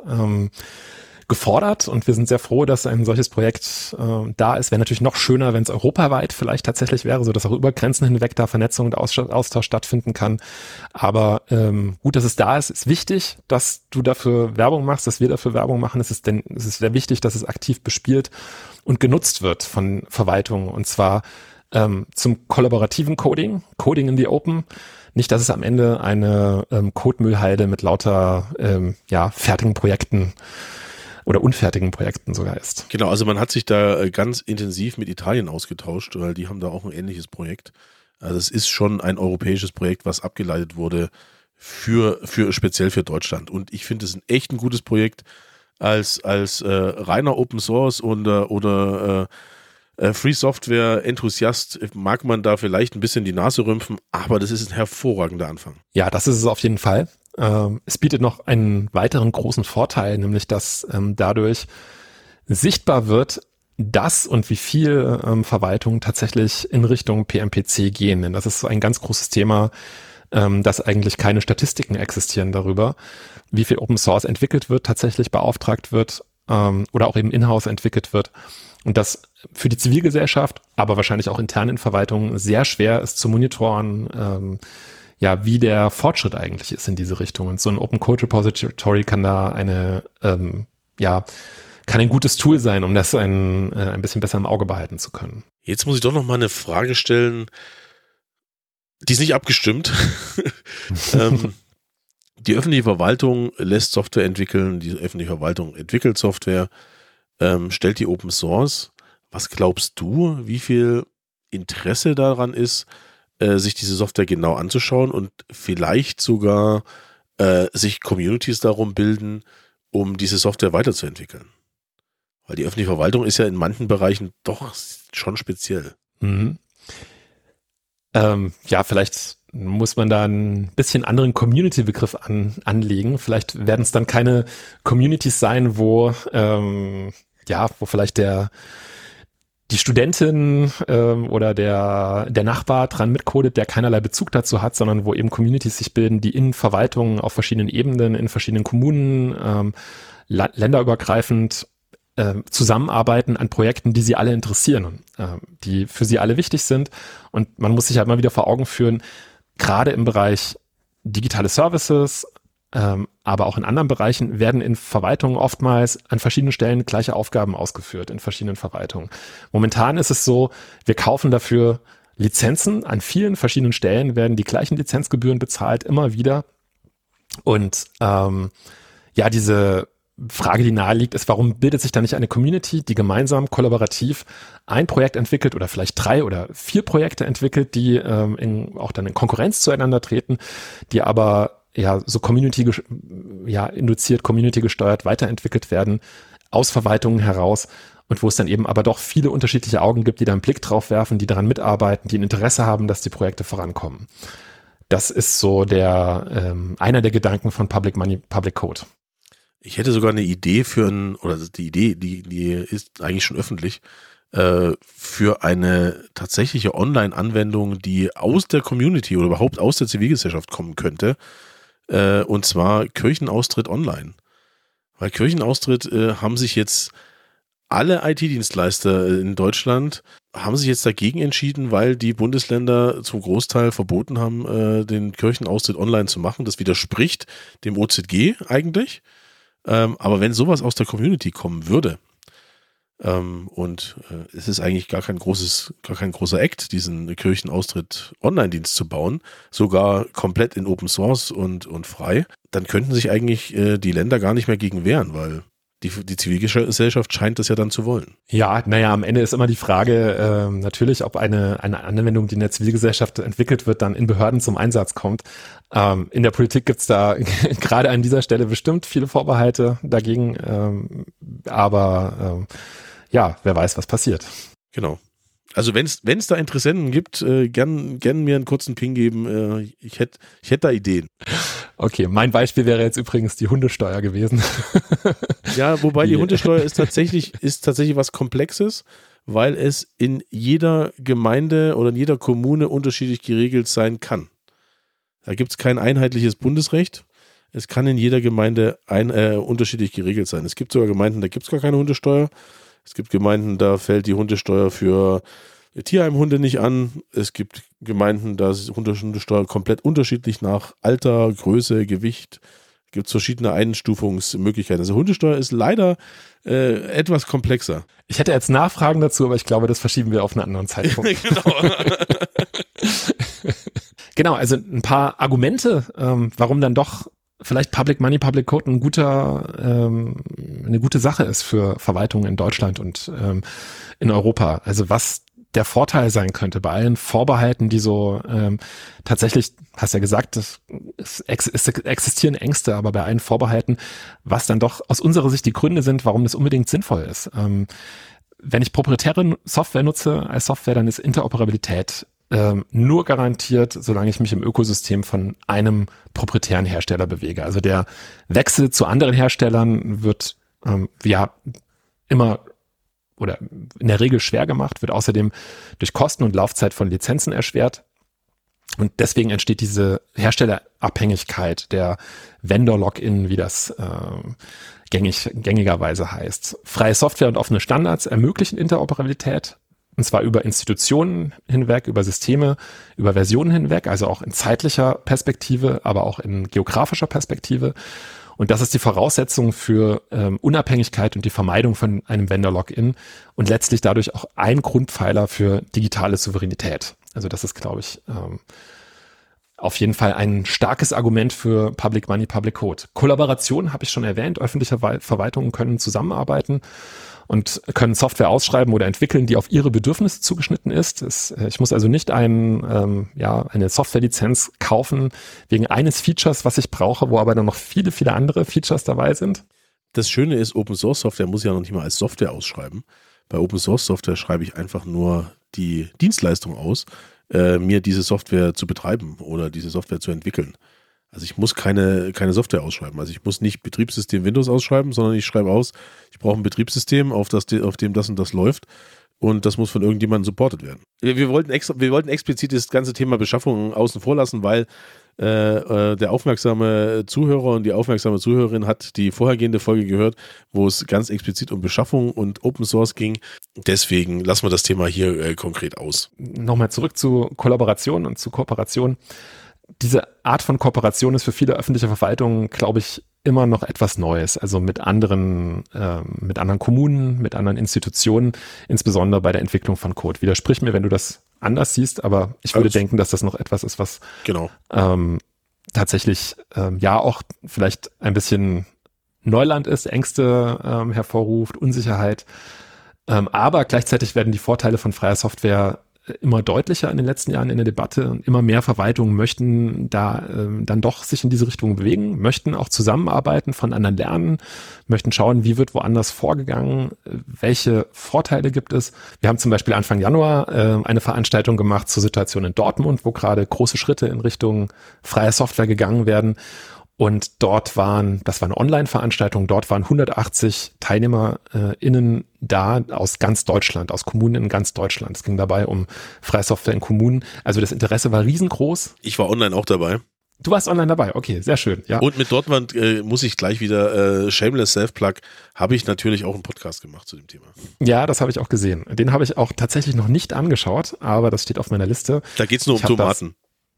gefordert und wir sind sehr froh, dass ein solches Projekt da ist. Wäre natürlich noch schöner, wenn es europaweit vielleicht tatsächlich wäre, so dass auch über Grenzen hinweg da Vernetzung und Austausch stattfinden kann. Aber gut, dass es da ist. Ist wichtig, dass du dafür Werbung machst, dass wir dafür Werbung machen. Es ist sehr wichtig, dass es aktiv bespielt und genutzt wird von Verwaltungen und zwar zum kollaborativen Coding in the Open. Nicht, dass es am Ende eine Codemüllhalde mit lauter fertigen Projekten oder unfertigen Projekten sogar ist. Genau, also man hat sich da ganz intensiv mit Italien ausgetauscht, weil die haben da auch ein ähnliches Projekt. Also es ist schon ein europäisches Projekt, was abgeleitet wurde für speziell für Deutschland. Und ich finde es echt ein gutes Projekt als reiner Open Source oder Free Software Enthusiast mag man da vielleicht ein bisschen die Nase rümpfen, aber das ist ein hervorragender Anfang. Ja, das ist es auf jeden Fall. Es bietet noch einen weiteren großen Vorteil, nämlich dass dadurch sichtbar wird, das und wie viel Verwaltung tatsächlich in Richtung PMPC gehen. Denn das ist so ein ganz großes Thema, dass eigentlich keine Statistiken existieren darüber, wie viel Open Source entwickelt wird, tatsächlich beauftragt wird oder auch eben in-house entwickelt wird. Und das für die Zivilgesellschaft, aber wahrscheinlich auch intern in Verwaltungen sehr schwer ist zu monitoren, wie der Fortschritt eigentlich ist in diese Richtung. Und so ein Open Code Repository kann da kann ein gutes Tool sein, um das ein bisschen besser im Auge behalten zu können. Jetzt muss ich doch noch mal eine Frage stellen, die ist nicht abgestimmt. Die öffentliche Verwaltung lässt Software entwickeln, die öffentliche Verwaltung entwickelt Software, stellt die Open Source. Was glaubst du, wie viel Interesse daran ist, sich diese Software genau anzuschauen und vielleicht sogar sich Communities darum bilden, um diese Software weiterzuentwickeln? Weil die öffentliche Verwaltung ist ja in manchen Bereichen doch schon speziell. Mhm. Vielleicht muss man da ein bisschen anderen Community-Begriff anlegen. Vielleicht werden es dann keine Communities sein, wo vielleicht die Studentin oder der Nachbar dran mitcodet, der keinerlei Bezug dazu hat, sondern wo eben Communities sich bilden, die in Verwaltungen auf verschiedenen Ebenen, in verschiedenen Kommunen, länderübergreifend zusammenarbeiten an Projekten, die sie alle interessieren, die für sie alle wichtig sind. Und man muss sich halt mal wieder vor Augen führen, gerade im Bereich digitale Services, aber auch in anderen Bereichen werden in Verwaltungen oftmals an verschiedenen Stellen gleiche Aufgaben ausgeführt in verschiedenen Verwaltungen. Momentan ist es so, wir kaufen dafür Lizenzen. An vielen verschiedenen Stellen werden die gleichen Lizenzgebühren bezahlt, immer wieder. Und diese Frage, die nahe liegt, ist, warum bildet sich da nicht eine Community, die gemeinsam, kollaborativ ein Projekt entwickelt oder vielleicht 3 oder 4 Projekte entwickelt, die auch dann in Konkurrenz zueinander treten, die aber so induziert, Community gesteuert weiterentwickelt werden, aus Verwaltungen heraus und wo es dann eben aber doch viele unterschiedliche Augen gibt, die da einen Blick drauf werfen, die daran mitarbeiten, die ein Interesse haben, dass die Projekte vorankommen. Das ist so einer der Gedanken von Public Money, Public Code. Ich hätte sogar eine Idee die Idee, die ist eigentlich schon öffentlich, für eine tatsächliche Online-Anwendung, die aus der Community oder überhaupt aus der Zivilgesellschaft kommen könnte, und zwar Kirchenaustritt online. Weil Kirchenaustritt haben sich jetzt alle IT-Dienstleister in Deutschland haben sich jetzt dagegen entschieden, weil die Bundesländer zum Großteil verboten haben, den Kirchenaustritt online zu machen. Das widerspricht dem OZG eigentlich. Aber wenn sowas aus der Community kommen würde, es ist eigentlich gar kein großer Act, diesen Kirchenaustritt Online-Dienst zu bauen, sogar komplett in Open Source und frei, dann könnten sich eigentlich die Länder gar nicht mehr gegen wehren, weil die Zivilgesellschaft scheint das ja dann zu wollen. Ja, am Ende ist immer die Frage natürlich, ob eine Anwendung, die in der Zivilgesellschaft entwickelt wird, dann in Behörden zum Einsatz kommt. In der Politik gibt's da gerade an dieser Stelle bestimmt viele Vorbehalte dagegen, aber wer weiß, was passiert. Genau. Also wenn es da Interessenten gibt, gern mir einen kurzen Ping geben. Ich hätte da Ideen. Okay, mein Beispiel wäre jetzt übrigens die Hundesteuer gewesen. Ja, wobei die Hundesteuer ist tatsächlich was Komplexes, weil es in jeder Gemeinde oder in jeder Kommune unterschiedlich geregelt sein kann. Da gibt es kein einheitliches Bundesrecht. Es kann in jeder Gemeinde unterschiedlich geregelt sein. Es gibt sogar Gemeinden, da gibt es gar keine Hundesteuer. Es gibt Gemeinden, da fällt die Hundesteuer für Tierheimhunde nicht an. Es gibt Gemeinden, da ist Hundesteuer komplett unterschiedlich nach Alter, Größe, Gewicht. Es gibt verschiedene Einstufungsmöglichkeiten. Also Hundesteuer ist leider etwas komplexer. Ich hätte jetzt Nachfragen dazu, aber ich glaube, das verschieben wir auf einen anderen Zeitpunkt. Genau, also ein paar Argumente, warum dann doch vielleicht Public Money, Public Code eine gute Sache ist für Verwaltungen in Deutschland und in Europa. Also was der Vorteil sein könnte bei allen Vorbehalten, die so tatsächlich, hast ja gesagt, es existieren Ängste, aber bei allen Vorbehalten, was dann doch aus unserer Sicht die Gründe sind, warum das unbedingt sinnvoll ist. Wenn ich proprietäre Software nutze als Software, dann ist Interoperabilität nur garantiert, solange ich mich im Ökosystem von einem proprietären Hersteller bewege. Also der Wechsel zu anderen Herstellern wird immer oder in der Regel schwer gemacht, wird außerdem durch Kosten und Laufzeit von Lizenzen erschwert. Und deswegen entsteht diese Herstellerabhängigkeit, der Vendor-Login, wie das gängigerweise heißt. Freie Software und offene Standards ermöglichen Interoperabilität, und zwar über Institutionen hinweg, über Systeme, über Versionen hinweg, also auch in zeitlicher Perspektive, aber auch in geografischer Perspektive. Und das ist die Voraussetzung für Unabhängigkeit und die Vermeidung von einem Vendor-Login und letztlich dadurch auch ein Grundpfeiler für digitale Souveränität. Also das ist, glaube ich, auf jeden Fall ein starkes Argument für Public Money, Public Code. Kollaboration habe ich schon erwähnt. Öffentliche Verwaltungen können zusammenarbeiten und können Software ausschreiben oder entwickeln, die auf ihre Bedürfnisse zugeschnitten ist. Ich muss also nicht eine Softwarelizenz kaufen wegen eines Features, was ich brauche, wo aber dann noch viele, viele andere Features dabei sind. Das Schöne ist, Open Source Software muss ja noch nicht mal als Software ausschreiben. Bei Open Source Software schreibe ich einfach nur die Dienstleistung aus, mir diese Software zu betreiben oder diese Software zu entwickeln. Also ich muss keine Software ausschreiben. Also ich muss nicht Betriebssystem Windows ausschreiben, sondern ich schreibe aus, ich brauche ein Betriebssystem, auf dem das und das läuft, und das muss von irgendjemandem supportet werden. Wir wollten explizit das ganze Thema Beschaffung außen vor lassen, weil der aufmerksame Zuhörer und die aufmerksame Zuhörerin hat die vorhergehende Folge gehört, wo es ganz explizit um Beschaffung und Open Source ging. Deswegen lassen wir das Thema hier konkret aus. Nochmal zurück zu Kollaboration und zu Kooperation. Diese Art von Kooperation ist für viele öffentliche Verwaltungen, glaube ich, immer noch etwas Neues. Also mit anderen Kommunen, mit anderen Institutionen, insbesondere bei der Entwicklung von Code. Widersprich mir, wenn du das anders siehst, aber ich würde denken, dass das noch etwas ist, was tatsächlich auch vielleicht ein bisschen Neuland ist, Ängste hervorruft, Unsicherheit. Aber gleichzeitig werden die Vorteile von freier Software immer deutlicher in den letzten Jahren in der Debatte, und immer mehr Verwaltungen möchten da dann doch sich in diese Richtung bewegen, möchten auch zusammenarbeiten, von anderen lernen, möchten schauen, wie wird woanders vorgegangen, welche Vorteile gibt es. Wir haben zum Beispiel Anfang Januar eine Veranstaltung gemacht zur Situation in Dortmund, wo gerade große Schritte in Richtung freie Software gegangen werden. Und das war eine Online-Veranstaltung, dort waren 180 TeilnehmerInnen da aus ganz Deutschland, aus Kommunen in ganz Deutschland. Es ging dabei um freie Software in Kommunen. Also das Interesse war riesengroß. Ich war online auch dabei. Du warst online dabei, okay, sehr schön. Ja. Und mit Dortmund muss ich gleich wieder, Shameless Self-Plug, habe ich natürlich auch einen Podcast gemacht zu dem Thema. Ja, das habe ich auch gesehen. Den habe ich auch tatsächlich noch nicht angeschaut, aber das steht auf meiner Liste. Da geht es nur um Tomaten.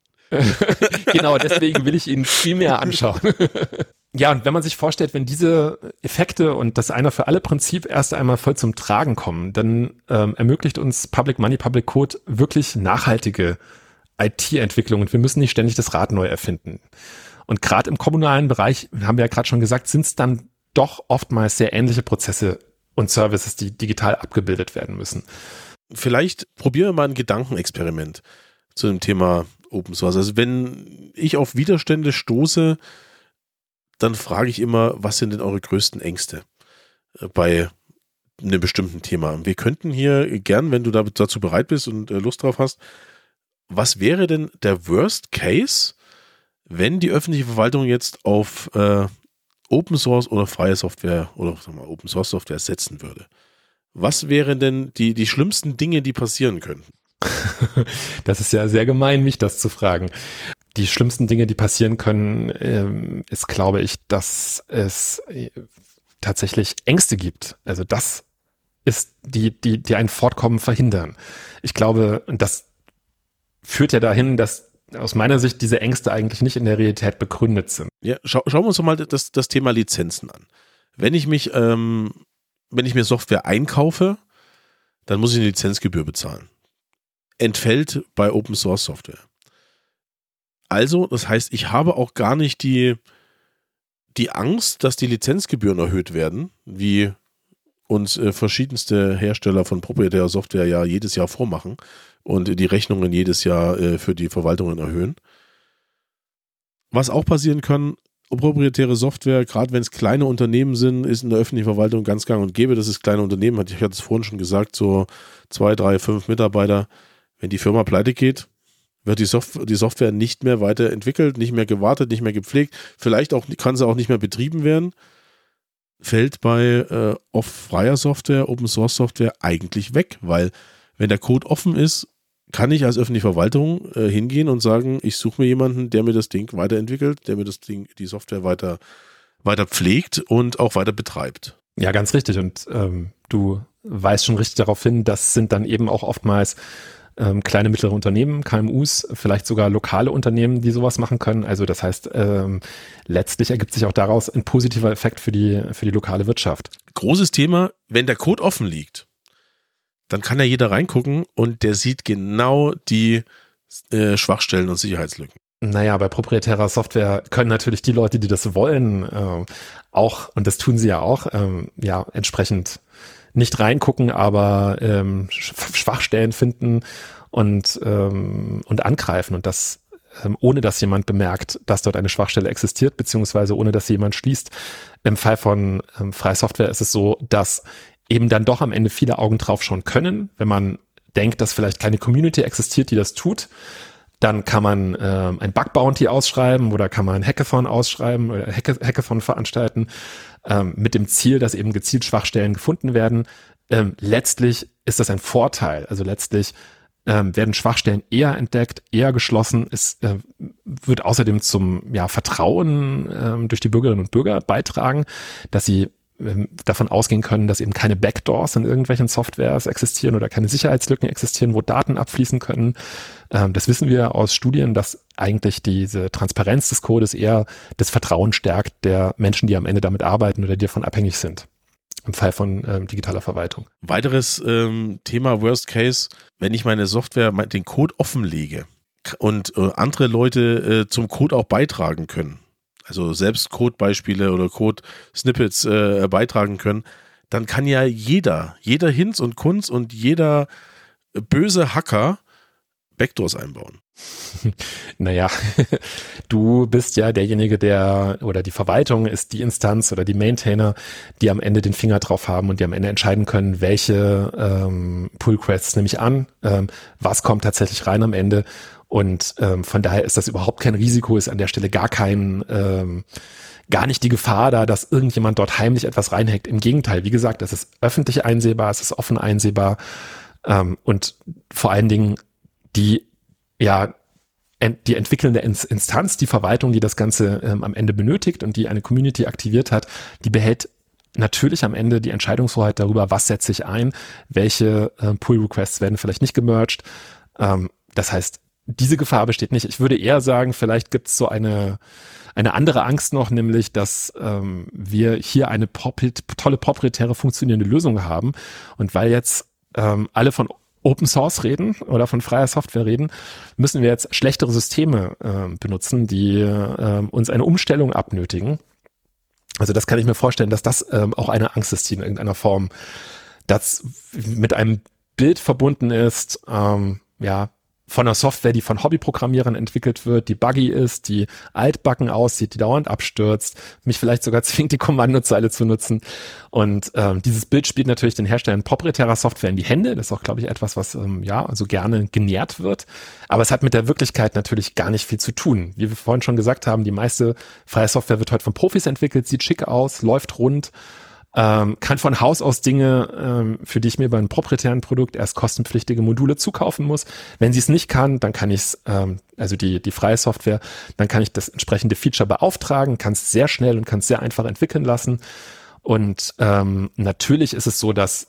Genau, deswegen will ich ihn viel mehr anschauen. Ja, und wenn man sich vorstellt, wenn diese Effekte und das Einer für alle Prinzip erst einmal voll zum Tragen kommen, dann ermöglicht uns Public Money, Public Code wirklich nachhaltige IT-Entwicklung, und wir müssen nicht ständig das Rad neu erfinden. Und gerade im kommunalen Bereich, haben wir ja gerade schon gesagt, sind es dann doch oftmals sehr ähnliche Prozesse und Services, die digital abgebildet werden müssen. Vielleicht probieren wir mal ein Gedankenexperiment zu dem Thema Open Source. Also wenn ich auf Widerstände stoße, dann frage ich immer, was sind denn eure größten Ängste bei einem bestimmten Thema? Wir könnten hier gern, wenn du dazu bereit bist und Lust drauf hast, was wäre denn der Worst Case, wenn die öffentliche Verwaltung jetzt auf Open Source oder freie Software oder Open Source Software setzen würde? Was wären denn die schlimmsten Dinge, die passieren könnten? Das ist ja sehr gemein, mich das zu fragen. Die schlimmsten Dinge, die passieren können, ist, glaube ich, dass es tatsächlich Ängste gibt. Also das ist die ein Fortkommen verhindern. Ich glaube, das führt ja dahin, dass aus meiner Sicht diese Ängste eigentlich nicht in der Realität begründet sind. Ja, schauen wir uns doch mal das Thema Lizenzen an. Wenn ich mir Software einkaufe, dann muss ich eine Lizenzgebühr bezahlen. Entfällt bei Open Source Software. Also, das heißt, ich habe auch gar nicht die Angst, dass die Lizenzgebühren erhöht werden, wie uns verschiedenste Hersteller von proprietärer Software ja jedes Jahr vormachen und die Rechnungen jedes Jahr für die Verwaltungen erhöhen. Was auch passieren kann, proprietäre Software, gerade wenn es kleine Unternehmen sind, ist in der öffentlichen Verwaltung ganz gang und gäbe, dass es kleine Unternehmen hat. Ich hatte es vorhin schon gesagt, so 2, 3, 5 Mitarbeiter. Wenn die Firma pleite geht, wird die Software nicht mehr weiterentwickelt, nicht mehr gewartet, nicht mehr gepflegt. Vielleicht kann sie auch nicht mehr betrieben werden. fällt bei freier Software, Open Source Software eigentlich weg, weil wenn der Code offen ist, kann ich als öffentliche Verwaltung hingehen und sagen, ich suche mir jemanden, der mir das Ding weiterentwickelt, der mir die Software weiter pflegt und auch weiter betreibt. Ja, ganz richtig. Und du weist schon richtig darauf hin, das sind dann eben auch oftmals kleine, mittlere Unternehmen, KMUs, vielleicht sogar lokale Unternehmen, die sowas machen können. Also das heißt, letztlich ergibt sich auch daraus ein positiver Effekt für die lokale Wirtschaft. Großes Thema, wenn der Code offen liegt, dann kann ja jeder reingucken und der sieht genau die Schwachstellen und Sicherheitslücken. Naja, bei proprietärer Software können natürlich die Leute, die das wollen, auch, und das tun sie ja auch, entsprechend nicht reingucken, aber Schwachstellen finden und angreifen und das ohne dass jemand bemerkt, dass dort eine Schwachstelle existiert, beziehungsweise ohne dass jemand schließt. Im Fall von Freie Software ist es so, dass eben dann doch am Ende viele Augen drauf schauen können. Wenn man denkt, dass vielleicht keine Community existiert, die das tut, dann kann man ein Bug-Bounty ausschreiben oder kann man ein Hackathon ausschreiben oder Hackathon veranstalten mit dem Ziel, dass eben gezielt Schwachstellen gefunden werden. Letztlich ist das ein Vorteil. Also letztlich werden Schwachstellen eher entdeckt, eher geschlossen. Es wird außerdem zum Vertrauen durch die Bürgerinnen und Bürger beitragen, dass sie davon ausgehen können, dass eben keine Backdoors in irgendwelchen Softwares existieren oder keine Sicherheitslücken existieren, wo Daten abfließen können. Das wissen wir aus Studien, dass eigentlich diese Transparenz des Codes eher das Vertrauen stärkt der Menschen, die am Ende damit arbeiten oder die davon abhängig sind. Im Fall von digitaler Verwaltung. Weiteres Thema Worst Case, wenn ich meine Software, den Code offenlege und andere Leute zum Code auch beitragen können, also selbst Codebeispiele oder Code-Snippets beitragen können, dann kann ja jeder Hinz und Kunz und jeder böse Hacker Backdoors einbauen. Naja, du bist ja derjenige, oder die Verwaltung ist die Instanz oder die Maintainer, die am Ende den Finger drauf haben und die am Ende entscheiden können, welche Pull-Requests nehme ich an, was kommt tatsächlich rein am Ende. Und von daher ist das überhaupt kein Risiko, ist an der Stelle gar nicht die Gefahr da, dass irgendjemand dort heimlich etwas reinhackt. Im Gegenteil, wie gesagt, es ist öffentlich einsehbar, es ist offen einsehbar und vor allen Dingen die entwickelnde Instanz, die Verwaltung, die das Ganze am Ende benötigt und die eine Community aktiviert hat, die behält natürlich am Ende die Entscheidungshoheit darüber, was setze ich ein, welche Pull-Requests werden vielleicht nicht gemerged. Das heißt, diese Gefahr besteht nicht. Ich würde eher sagen, vielleicht gibt es so eine andere Angst noch, nämlich, dass wir hier eine tolle proprietäre funktionierende Lösung haben. Und weil jetzt alle von Open Source reden oder von freier Software reden, müssen wir jetzt schlechtere Systeme benutzen, die uns eine Umstellung abnötigen. Also das kann ich mir vorstellen, dass das auch eine Angst ist, die in irgendeiner Form das mit einem Bild verbunden ist, von einer Software, die von Hobbyprogrammierern entwickelt wird, die buggy ist, die altbacken aussieht, die dauernd abstürzt, mich vielleicht sogar zwingt, die Kommandozeile zu nutzen. Und dieses Bild spielt natürlich den Herstellern proprietärer Software in die Hände. Das ist auch, glaube ich, etwas, was also gerne genährt wird. Aber es hat mit der Wirklichkeit natürlich gar nicht viel zu tun. Wie wir vorhin schon gesagt haben, die meiste freie Software wird heute von Profis entwickelt, sieht schick aus, läuft rund, kann von Haus aus Dinge, für die ich mir bei einem proprietären Produkt erst kostenpflichtige Module zukaufen muss. Wenn sie es nicht kann, dann kann ich es, also die freie Software, dann kann ich das entsprechende Feature beauftragen, kann es sehr schnell und kann es sehr einfach entwickeln lassen. Und natürlich ist es so, dass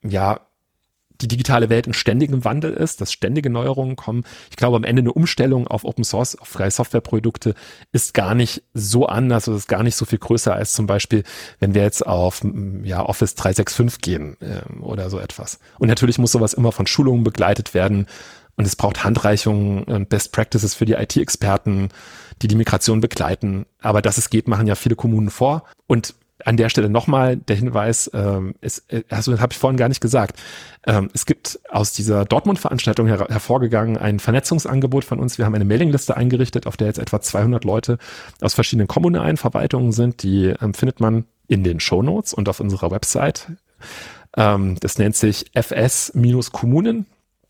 die digitale Welt in ständigem Wandel ist, dass ständige Neuerungen kommen. Ich glaube, am Ende eine Umstellung auf Open Source, auf freie Softwareprodukte ist gar nicht so anders oder ist gar nicht so viel größer als zum Beispiel, wenn wir jetzt auf Office 365 gehen oder so etwas. Und natürlich muss sowas immer von Schulungen begleitet werden und es braucht Handreichungen und Best Practices für die IT-Experten, die Migration begleiten. Aber dass es geht, machen ja viele Kommunen vor. Und an der Stelle nochmal der Hinweis, habe ich vorhin gar nicht gesagt, es gibt aus dieser Dortmund-Veranstaltung hervorgegangen ein Vernetzungsangebot von uns. Wir haben eine Mailingliste eingerichtet, auf der jetzt etwa 200 Leute aus verschiedenen kommunalen Verwaltungen sind. Die findet man in den Shownotes und auf unserer Website. Das nennt sich fs-kommunen.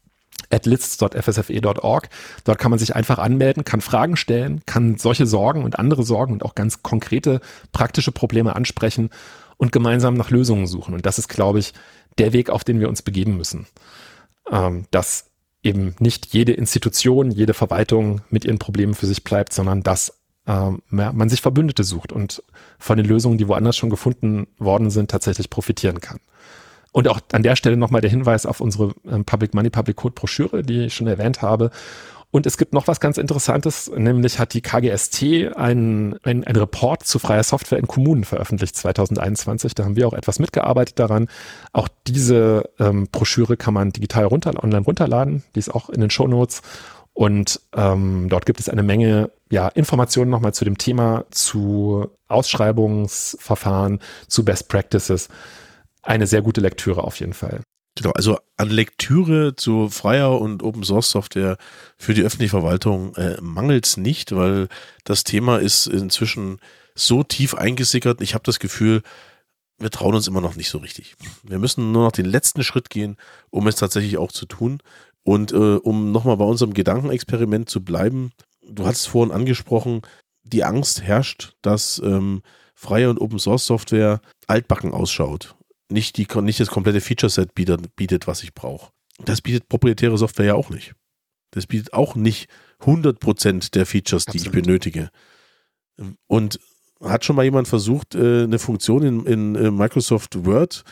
@lists.fsfe.org. Dort kann man sich einfach anmelden, kann Fragen stellen, kann solche Sorgen und andere Sorgen und auch ganz konkrete praktische Probleme ansprechen und gemeinsam nach Lösungen suchen. Und das ist, glaube ich, der Weg, auf den wir uns begeben müssen. Dass eben nicht jede Institution, jede Verwaltung mit ihren Problemen für sich bleibt, sondern dass man sich Verbündete sucht und von den Lösungen, die woanders schon gefunden worden sind, tatsächlich profitieren kann. Und auch an der Stelle nochmal der Hinweis auf unsere Public Money, Public Code Broschüre, die ich schon erwähnt habe. Und es gibt noch was ganz Interessantes, nämlich hat die KGST ein Report zu freier Software in Kommunen veröffentlicht 2021. Da haben wir auch etwas mitgearbeitet daran. Auch diese Broschüre kann man digital online runterladen. Die ist auch in den Shownotes. Und dort gibt es eine Menge Informationen nochmal zu dem Thema, zu Ausschreibungsverfahren, zu Best Practices. Eine sehr gute Lektüre auf jeden Fall. Genau, also an Lektüre zu freier und Open Source Software für die öffentliche Verwaltung mangelt es nicht, weil das Thema ist inzwischen so tief eingesickert. Ich habe das Gefühl, wir trauen uns immer noch nicht so richtig. Wir müssen nur noch den letzten Schritt gehen, um es tatsächlich auch zu tun. Und um nochmal bei unserem Gedankenexperiment zu bleiben, du hattest vorhin angesprochen, die Angst herrscht, dass freie und Open Source Software altbacken ausschaut. Nicht das komplette Feature-Set bietet, was ich brauche. Das bietet proprietäre Software ja auch nicht. Das bietet auch nicht 100% der Features, die ich benötige. Und hat schon mal jemand versucht, eine Funktion in Microsoft Word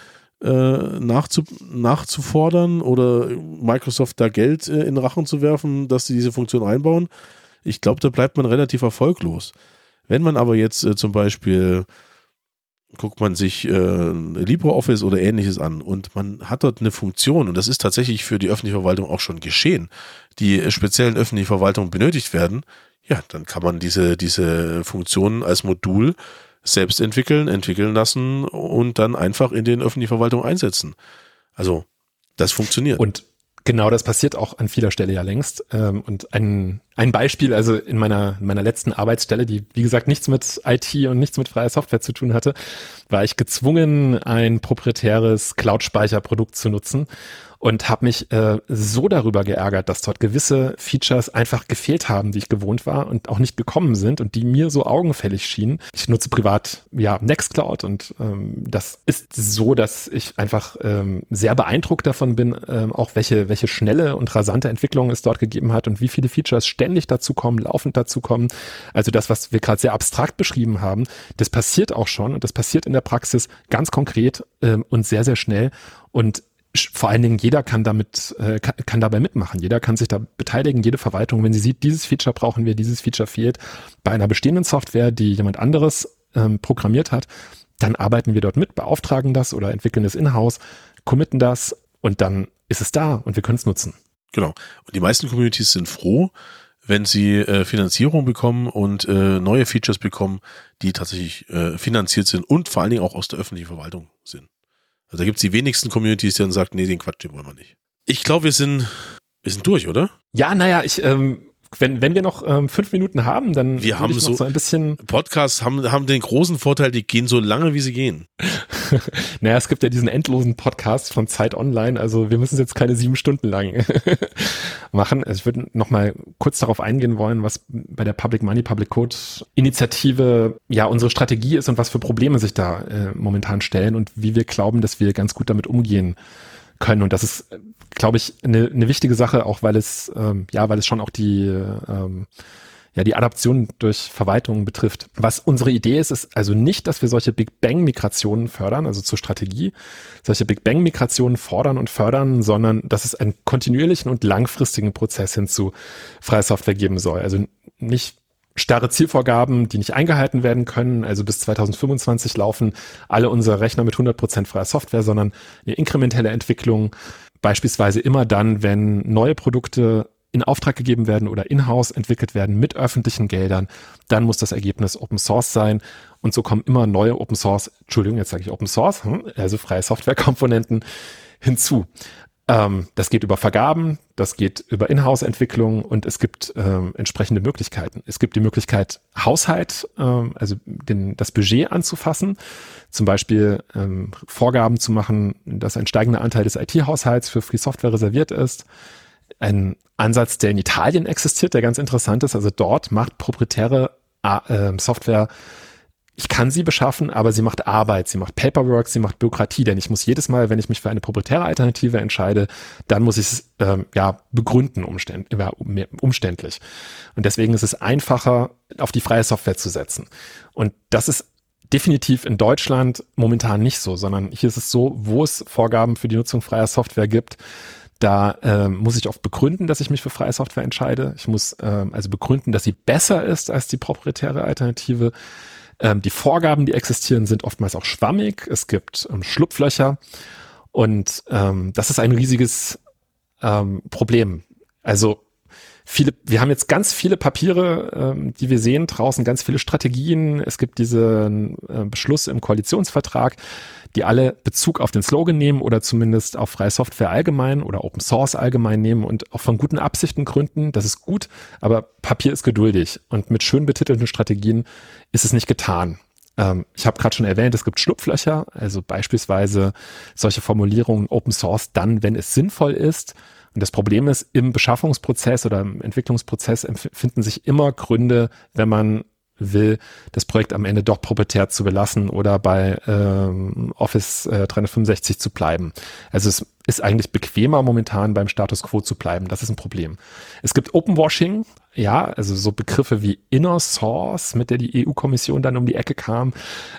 nachzufordern oder Microsoft da Geld in den Rachen zu werfen, dass sie diese Funktion einbauen? Ich glaube, da bleibt man relativ erfolglos. Wenn man aber jetzt zum Beispiel guckt man sich LibreOffice oder ähnliches an und man hat dort eine Funktion und das ist tatsächlich für die öffentliche Verwaltung auch schon geschehen, die speziellen öffentlichen Verwaltungen benötigt werden, ja, dann kann man diese Funktionen als Modul selbst entwickeln lassen und dann einfach in den öffentlichen Verwaltungen einsetzen. Also, das funktioniert. Und genau, das passiert auch an vieler Stelle ja längst. Und ein Beispiel, also in meiner letzten Arbeitsstelle, die wie gesagt nichts mit IT und nichts mit freier Software zu tun hatte, war ich gezwungen, ein proprietäres Cloud-Speicherprodukt zu nutzen und habe mich so darüber geärgert, dass dort gewisse Features einfach gefehlt haben, die ich gewohnt war und auch nicht gekommen sind und die mir so augenfällig schienen. Ich nutze privat Nextcloud und das ist so, dass ich einfach sehr beeindruckt davon bin, auch welche schnelle und rasante Entwicklung es dort gegeben hat und wie viele Features ständig dazukommen, laufend dazukommen. Also das, was wir gerade sehr abstrakt beschrieben haben, das passiert auch schon und das passiert in der Praxis ganz konkret und sehr, sehr schnell und vor allen Dingen jeder kann dabei mitmachen. Jeder kann sich da beteiligen, jede Verwaltung, wenn sie sieht, dieses Feature brauchen wir, dieses Feature fehlt. Bei einer bestehenden Software, die jemand anderes programmiert hat, dann arbeiten wir dort mit, beauftragen das oder entwickeln es in-house, committen das und dann ist es da und wir können es nutzen. Genau. Und die meisten Communities sind froh, wenn sie Finanzierung bekommen und neue Features bekommen, die tatsächlich finanziert sind und vor allen Dingen auch aus der öffentlichen Verwaltung sind. Also da gibt es die wenigsten Communities, die dann sagen, nee, den Quatsch, den wollen wir nicht. Ich glaube, wir sind durch, oder? Ja, naja, wenn wir noch 5 Minuten haben, dann wir haben noch so ein bisschen. Podcasts haben den großen Vorteil, die gehen so lange, wie sie gehen. Naja, es gibt ja diesen endlosen Podcast von Zeit Online, also wir müssen es jetzt keine 7 Stunden lang machen. Also ich würde noch mal kurz darauf eingehen wollen, was bei der Public Money, Public Code Initiative unsere Strategie ist und was für Probleme sich da momentan stellen und wie wir glauben, dass wir ganz gut damit umgehen können. Und das ist, glaube ich, eine wichtige Sache, auch weil es schon auch die Adaption durch Verwaltungen betrifft. Was unsere Idee ist also nicht, dass wir solche Big Bang Migrationen fördern, also zur Strategie, solche Big Bang Migrationen fordern und fördern, sondern dass es einen kontinuierlichen und langfristigen Prozess hin zu freier Software geben soll. Also nicht starre Zielvorgaben, die nicht eingehalten werden können. Also bis 2025 laufen alle unsere Rechner mit 100% freier Software, sondern eine inkrementelle Entwicklung. Beispielsweise immer dann, wenn neue Produkte in Auftrag gegeben werden oder in-house entwickelt werden mit öffentlichen Geldern, dann muss das Ergebnis Open Source sein. Und so kommen immer neue also freie Software-Komponenten hinzu. Das geht über Vergaben, das geht über Inhouse-Entwicklung und es gibt entsprechende Möglichkeiten. Es gibt die Möglichkeit, Haushalt, also das Budget anzufassen, zum Beispiel Vorgaben zu machen, dass ein steigender Anteil des IT-Haushalts für Free Software reserviert ist. Ein Ansatz, der in Italien existiert, der ganz interessant ist. Also dort macht proprietäre Software ich kann sie beschaffen, aber sie macht Arbeit, sie macht Paperwork, sie macht Bürokratie, denn ich muss jedes Mal, wenn ich mich für eine proprietäre Alternative entscheide, dann muss ich es begründen, umständlich. Und deswegen ist es einfacher, auf die freie Software zu setzen. Und das ist definitiv in Deutschland momentan nicht so, sondern hier ist es so, wo es Vorgaben für die Nutzung freier Software gibt, da muss ich oft begründen, dass ich mich für freie Software entscheide. Ich muss also begründen, dass sie besser ist als die proprietäre Alternative. Die Vorgaben, die existieren, sind oftmals auch schwammig. Es gibt Schlupflöcher und das ist ein riesiges Problem. Also wir haben jetzt ganz viele Papiere, die wir sehen draußen, ganz viele Strategien. Es gibt diesen Beschluss im Koalitionsvertrag, die alle Bezug auf den Slogan nehmen oder zumindest auf freie Software allgemein oder Open Source allgemein nehmen und auch von guten Absichten gründen. Das ist gut, aber Papier ist geduldig und mit schön betitelten Strategien ist es nicht getan. Ich habe gerade schon erwähnt, es gibt Schlupflöcher, also beispielsweise solche Formulierungen Open Source dann, wenn es sinnvoll ist. Und das Problem ist, im Beschaffungsprozess oder im Entwicklungsprozess finden sich immer Gründe, wenn man will, das Projekt am Ende doch proprietär zu belassen oder bei Office 365 zu bleiben. Also es ist eigentlich bequemer momentan beim Status Quo zu bleiben. Das ist ein Problem. Es gibt Openwashing, ja, also so Begriffe wie Inner Source, mit der die EU-Kommission dann um die Ecke kam.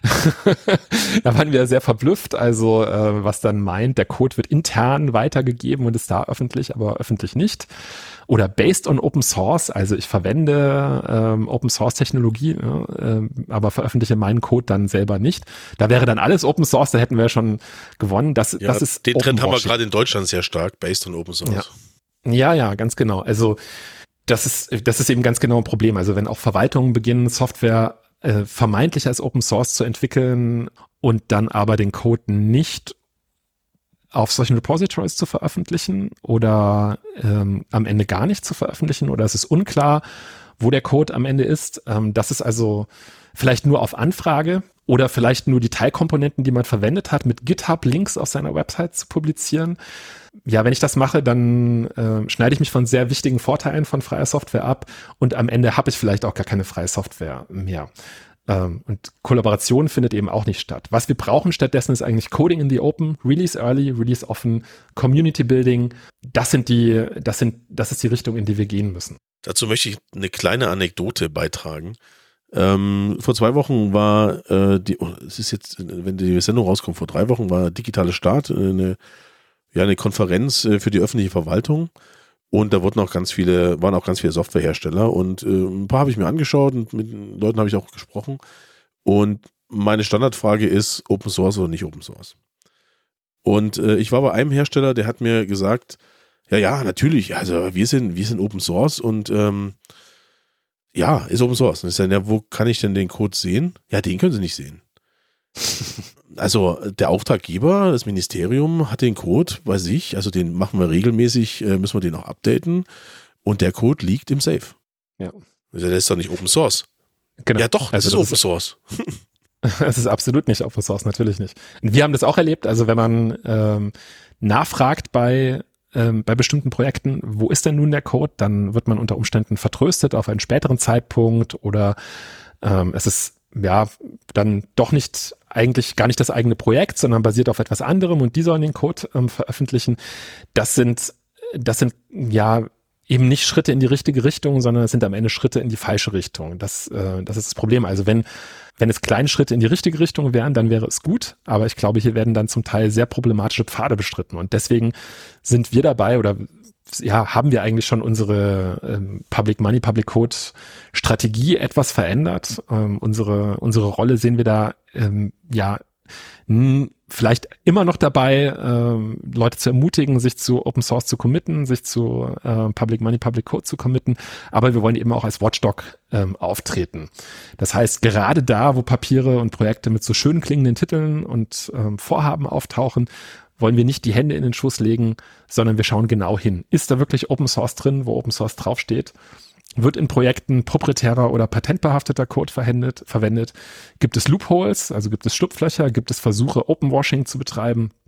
Da waren wir sehr verblüfft, also was dann meint, der Code wird intern weitergegeben und ist da öffentlich, aber öffentlich nicht. Oder based on Open Source, also ich verwende Open Source Technologie, aber veröffentliche meinen Code dann selber nicht. Da wäre dann alles Open Source, da hätten wir schon gewonnen. Das ist den Trend haben wir gerade in Deutschland sehr stark, based on Open Source. Ja, ganz genau. Also das ist eben ganz genau ein Problem. Also wenn auch Verwaltungen beginnen, Software vermeintlich als Open Source zu entwickeln und dann aber den Code nicht auf solchen Repositories zu veröffentlichen oder am Ende gar nicht zu veröffentlichen oder es ist unklar, wo der Code am Ende ist. Das ist also vielleicht nur auf Anfrage oder vielleicht nur die Teilkomponenten, die man verwendet hat, mit GitHub-Links auf seiner Website zu publizieren. Ja, wenn ich das mache, dann schneide ich mich von sehr wichtigen Vorteilen von freier Software ab und am Ende habe ich vielleicht auch gar keine freie Software mehr. Und Kollaboration findet eben auch nicht statt. Was wir brauchen stattdessen ist eigentlich Coding in the Open, Release Early, Release Often, Community Building. Das ist die Richtung, in die wir gehen müssen. Dazu möchte ich eine kleine Anekdote beitragen. Vor 2 Wochen war es ist jetzt, wenn die Sendung rauskommt, vor 3 Wochen war Digitale Staat, eine Konferenz für die öffentliche Verwaltung. Und da waren auch ganz viele Softwarehersteller und ein paar habe ich mir angeschaut und mit Leuten habe ich auch gesprochen. Und meine Standardfrage ist, Open Source oder nicht Open Source? Und ich war bei einem Hersteller, der hat mir gesagt, ja, natürlich, also wir sind Open Source und ja, ist Open Source. Und ich sage, ja, wo kann ich denn den Code sehen? Ja, den können Sie nicht sehen. Also der Auftraggeber, das Ministerium hat den Code bei sich, also den machen wir regelmäßig, müssen wir den auch updaten und der Code liegt im Safe. Ja. Das ist doch nicht Open Source. Genau. Ja doch, das ist Open Source. Es ist absolut nicht Open Source, natürlich nicht. Und wir haben das auch erlebt, also wenn man nachfragt bei bestimmten Projekten, wo ist denn nun der Code, dann wird man unter Umständen vertröstet auf einen späteren Zeitpunkt oder es ist ja dann doch nicht eigentlich gar nicht das eigene Projekt, sondern basiert auf etwas anderem und die sollen den Code veröffentlichen. Das sind ja eben nicht Schritte in die richtige Richtung, sondern es sind am Ende Schritte in die falsche Richtung. Das ist das Problem. Also wenn es kleine Schritte in die richtige Richtung wären, dann wäre es gut. Aber ich glaube, hier werden dann zum Teil sehr problematische Pfade bestritten. Und deswegen sind wir dabei oder ja, haben wir eigentlich schon unsere Public Money, Public Code Strategie etwas verändert. Unsere Rolle sehen wir da vielleicht immer noch dabei, Leute zu ermutigen, sich zu Open Source zu committen, sich zu Public Money, Public Code zu committen, aber wir wollen eben auch als Watchdog auftreten. Das heißt, gerade da, wo Papiere und Projekte mit so schön klingenden Titeln und Vorhaben auftauchen, wollen wir nicht die Hände in den Schoß legen, sondern wir schauen genau hin. Ist da wirklich Open Source drin, wo Open Source draufsteht? Wird in Projekten proprietärer oder patentbehafteter Code verwendet? Gibt es Loopholes, also gibt es Schlupflöcher? Gibt es Versuche, Openwashing zu betreiben?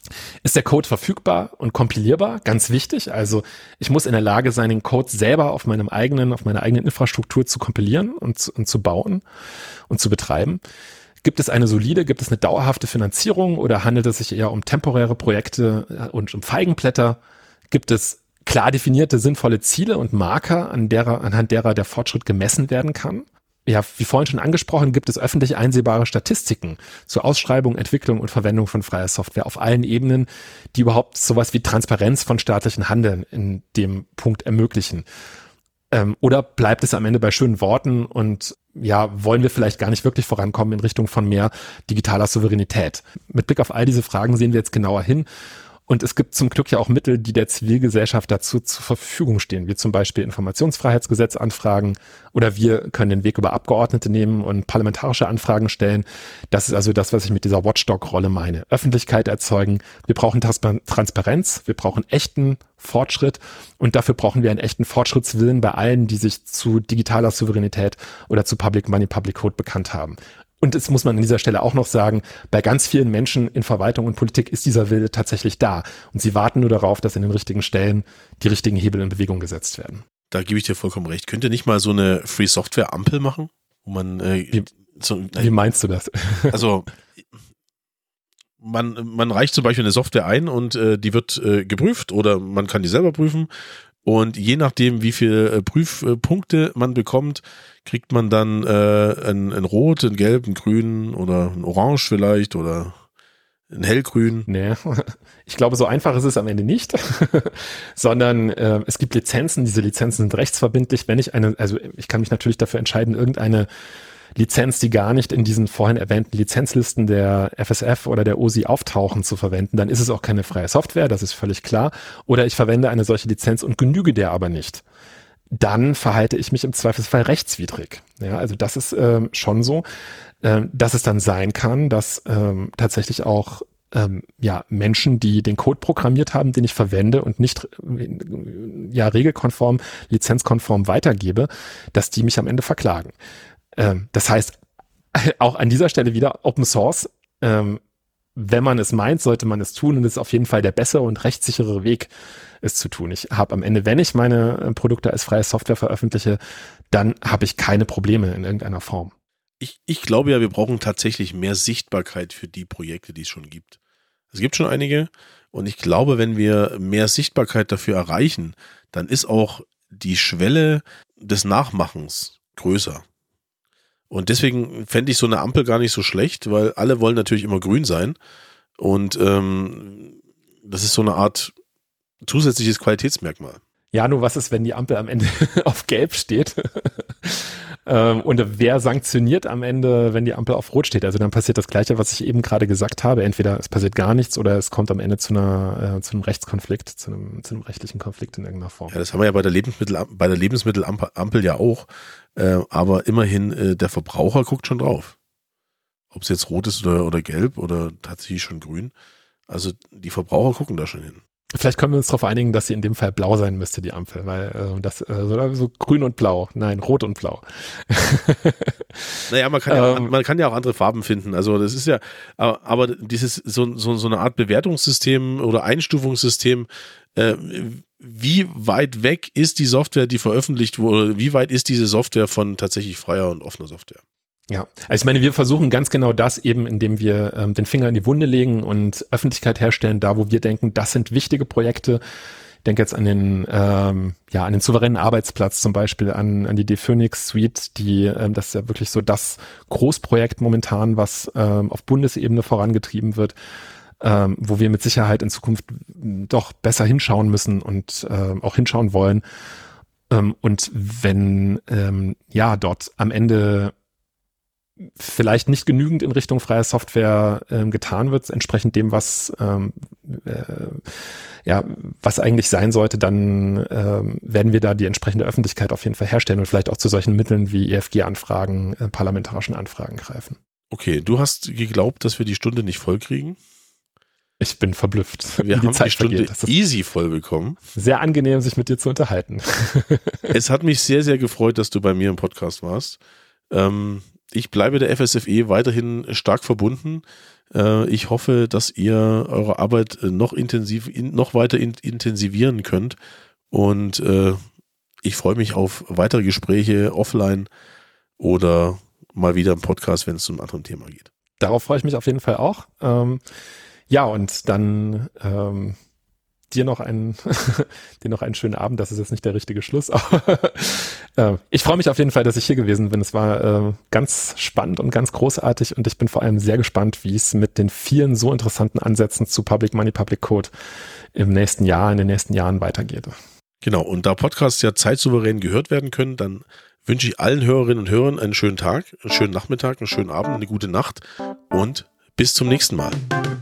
Ist der Code verfügbar und kompilierbar? Ganz wichtig. Also ich muss in der Lage sein, den Code selber auf meiner eigenen Infrastruktur zu kompilieren und zu bauen und zu betreiben. Gibt es eine dauerhafte Finanzierung oder handelt es sich eher um temporäre Projekte und um Feigenblätter? Gibt es klar definierte, sinnvolle Ziele und Marker, anhand derer der Fortschritt gemessen werden kann? Ja, wie vorhin schon angesprochen, gibt es öffentlich einsehbare Statistiken zur Ausschreibung, Entwicklung und Verwendung von freier Software auf allen Ebenen, die überhaupt sowas wie Transparenz von staatlichen Handeln in dem Punkt ermöglichen. Oder bleibt es am Ende bei schönen Worten und ja, wollen wir vielleicht gar nicht wirklich vorankommen in Richtung von mehr digitaler Souveränität? Mit Blick auf all diese Fragen sehen wir jetzt genauer hin. Und es gibt zum Glück ja auch Mittel, die der Zivilgesellschaft dazu zur Verfügung stehen, wie zum Beispiel Informationsfreiheitsgesetz anfragen, oder wir können den Weg über Abgeordnete nehmen und parlamentarische Anfragen stellen. Das ist also das, was ich mit dieser Watchdog-Rolle meine. Öffentlichkeit erzeugen. Wir brauchen Transparenz, wir brauchen echten Fortschritt und dafür brauchen wir einen echten Fortschrittswillen bei allen, die sich zu digitaler Souveränität oder zu Public Money, Public Code bekannt haben. Und das muss man an dieser Stelle auch noch sagen, bei ganz vielen Menschen in Verwaltung und Politik ist dieser Wille tatsächlich da. Und sie warten nur darauf, dass an den richtigen Stellen die richtigen Hebel in Bewegung gesetzt werden. Da gebe ich dir vollkommen recht. Könnt ihr nicht mal so eine Free-Software-Ampel machen? Wo man, wie meinst du das? Also man reicht zum Beispiel eine Software ein und die wird geprüft oder man kann die selber prüfen. Und je nachdem, wie viele Prüfpunkte man bekommt, kriegt man dann ein Rot, ein Gelb, ein Grün oder ein Orange vielleicht oder ein Hellgrün. Nee, ich glaube, so einfach ist es am Ende nicht, sondern es gibt Lizenzen. Diese Lizenzen sind rechtsverbindlich. Ich kann mich natürlich dafür entscheiden, irgendeine Lizenz, die gar nicht in diesen vorhin erwähnten Lizenzlisten der FSF oder der OSI auftauchen, zu verwenden, dann ist es auch keine freie Software, das ist völlig klar. Oder ich verwende eine solche Lizenz und genüge der aber nicht. Dann verhalte ich mich im Zweifelsfall rechtswidrig. Ja, also das ist schon so, dass es dann sein kann, dass tatsächlich auch Menschen, die den Code programmiert haben, den ich verwende und nicht regelkonform, lizenzkonform weitergebe, dass die mich am Ende verklagen. Das heißt, auch an dieser Stelle wieder Open Source. Wenn man es meint, sollte man es tun und es ist auf jeden Fall der bessere und rechtssichere Weg, es zu tun. Ich habe am Ende, wenn ich meine Produkte als freie Software veröffentliche, dann habe ich keine Probleme in irgendeiner Form. Ich glaube ja, wir brauchen tatsächlich mehr Sichtbarkeit für die Projekte, die es schon gibt. Es gibt schon einige und ich glaube, wenn wir mehr Sichtbarkeit dafür erreichen, dann ist auch die Schwelle des Nachmachens größer. Und deswegen fände ich so eine Ampel gar nicht so schlecht, weil alle wollen natürlich immer grün sein. Und das ist so eine Art zusätzliches Qualitätsmerkmal. Ja, nur was ist, wenn die Ampel am Ende auf Gelb steht? Und wer sanktioniert am Ende, wenn die Ampel auf Rot steht? Also dann passiert das Gleiche, was ich eben gerade gesagt habe. Entweder es passiert gar nichts oder es kommt am Ende zu einem Rechtskonflikt, zu einem rechtlichen Konflikt in irgendeiner Form. Ja, das haben wir ja bei der Lebensmittelampel ja auch. Aber immerhin, der Verbraucher guckt schon drauf. Ob es jetzt rot ist oder gelb oder tatsächlich schon grün. Also die Verbraucher gucken da schon hin. Vielleicht können wir uns darauf einigen, dass sie in dem Fall blau sein müsste, die Ampel, weil so grün und blau, nein, rot und blau. Naja, man kann ja auch andere Farben finden. Also das ist ja, aber dieses so eine Art Bewertungssystem oder Einstufungssystem, wie weit weg ist die Software, die veröffentlicht wurde, wie weit ist diese Software von tatsächlich freier und offener Software? Ja, also ich meine, wir versuchen ganz genau das eben, indem wir den Finger in die Wunde legen und Öffentlichkeit herstellen, da wo wir denken, das sind wichtige Projekte. Ich denke jetzt an den souveränen Arbeitsplatz zum Beispiel, an die D-Phoenix Suite, das ist ja wirklich so das Großprojekt momentan, was auf Bundesebene vorangetrieben wird, wo wir mit Sicherheit in Zukunft doch besser hinschauen müssen und auch hinschauen wollen. Und wenn dort am Ende vielleicht nicht genügend in Richtung freier Software getan wird, entsprechend dem, was eigentlich sein sollte, dann werden wir da die entsprechende Öffentlichkeit auf jeden Fall herstellen und vielleicht auch zu solchen Mitteln wie EFG-Anfragen, parlamentarischen Anfragen greifen. Okay, du hast geglaubt, dass wir die Stunde nicht voll kriegen? Ich bin verblüfft. Wir haben die Stunde easy voll bekommen. Sehr angenehm, sich mit dir zu unterhalten. Es hat mich sehr, sehr gefreut, dass du bei mir im Podcast warst. ich bleibe der FSFE weiterhin stark verbunden. Ich hoffe, dass ihr eure Arbeit noch weiter intensivieren könnt. Und ich freue mich auf weitere Gespräche offline oder mal wieder im Podcast, wenn es zu einem anderen Thema geht. Darauf freue ich mich auf jeden Fall auch. Und dann dir noch einen schönen Abend. Das ist jetzt nicht der richtige Schluss. Ich freue mich auf jeden Fall, dass ich hier gewesen bin. Es war ganz spannend und ganz großartig und ich bin vor allem sehr gespannt, wie es mit den vielen so interessanten Ansätzen zu Public Money, Public Code in den nächsten Jahren weitergeht. Genau, und da Podcasts ja zeitsouverän gehört werden können, dann wünsche ich allen Hörerinnen und Hörern einen schönen Tag, einen schönen Nachmittag, einen schönen Abend, eine gute Nacht und bis zum nächsten Mal.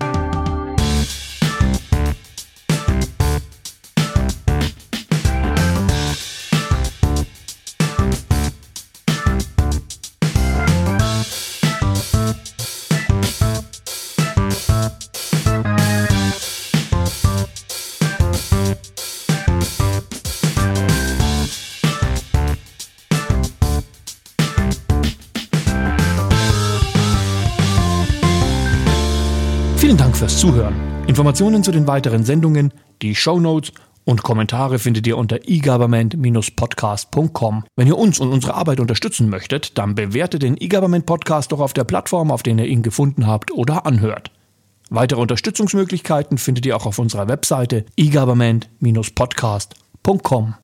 Vielen Dank fürs Zuhören. Informationen zu den weiteren Sendungen, die Shownotes und Kommentare findet ihr unter eGovernment-podcast.com. Wenn ihr uns und unsere Arbeit unterstützen möchtet, dann bewertet den eGovernment-Podcast doch auf der Plattform, auf der ihr ihn gefunden habt oder anhört. Weitere Unterstützungsmöglichkeiten findet ihr auch auf unserer Webseite eGovernment-podcast.com.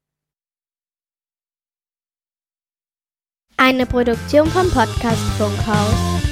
Eine Produktion vom Podcast Funkhaus.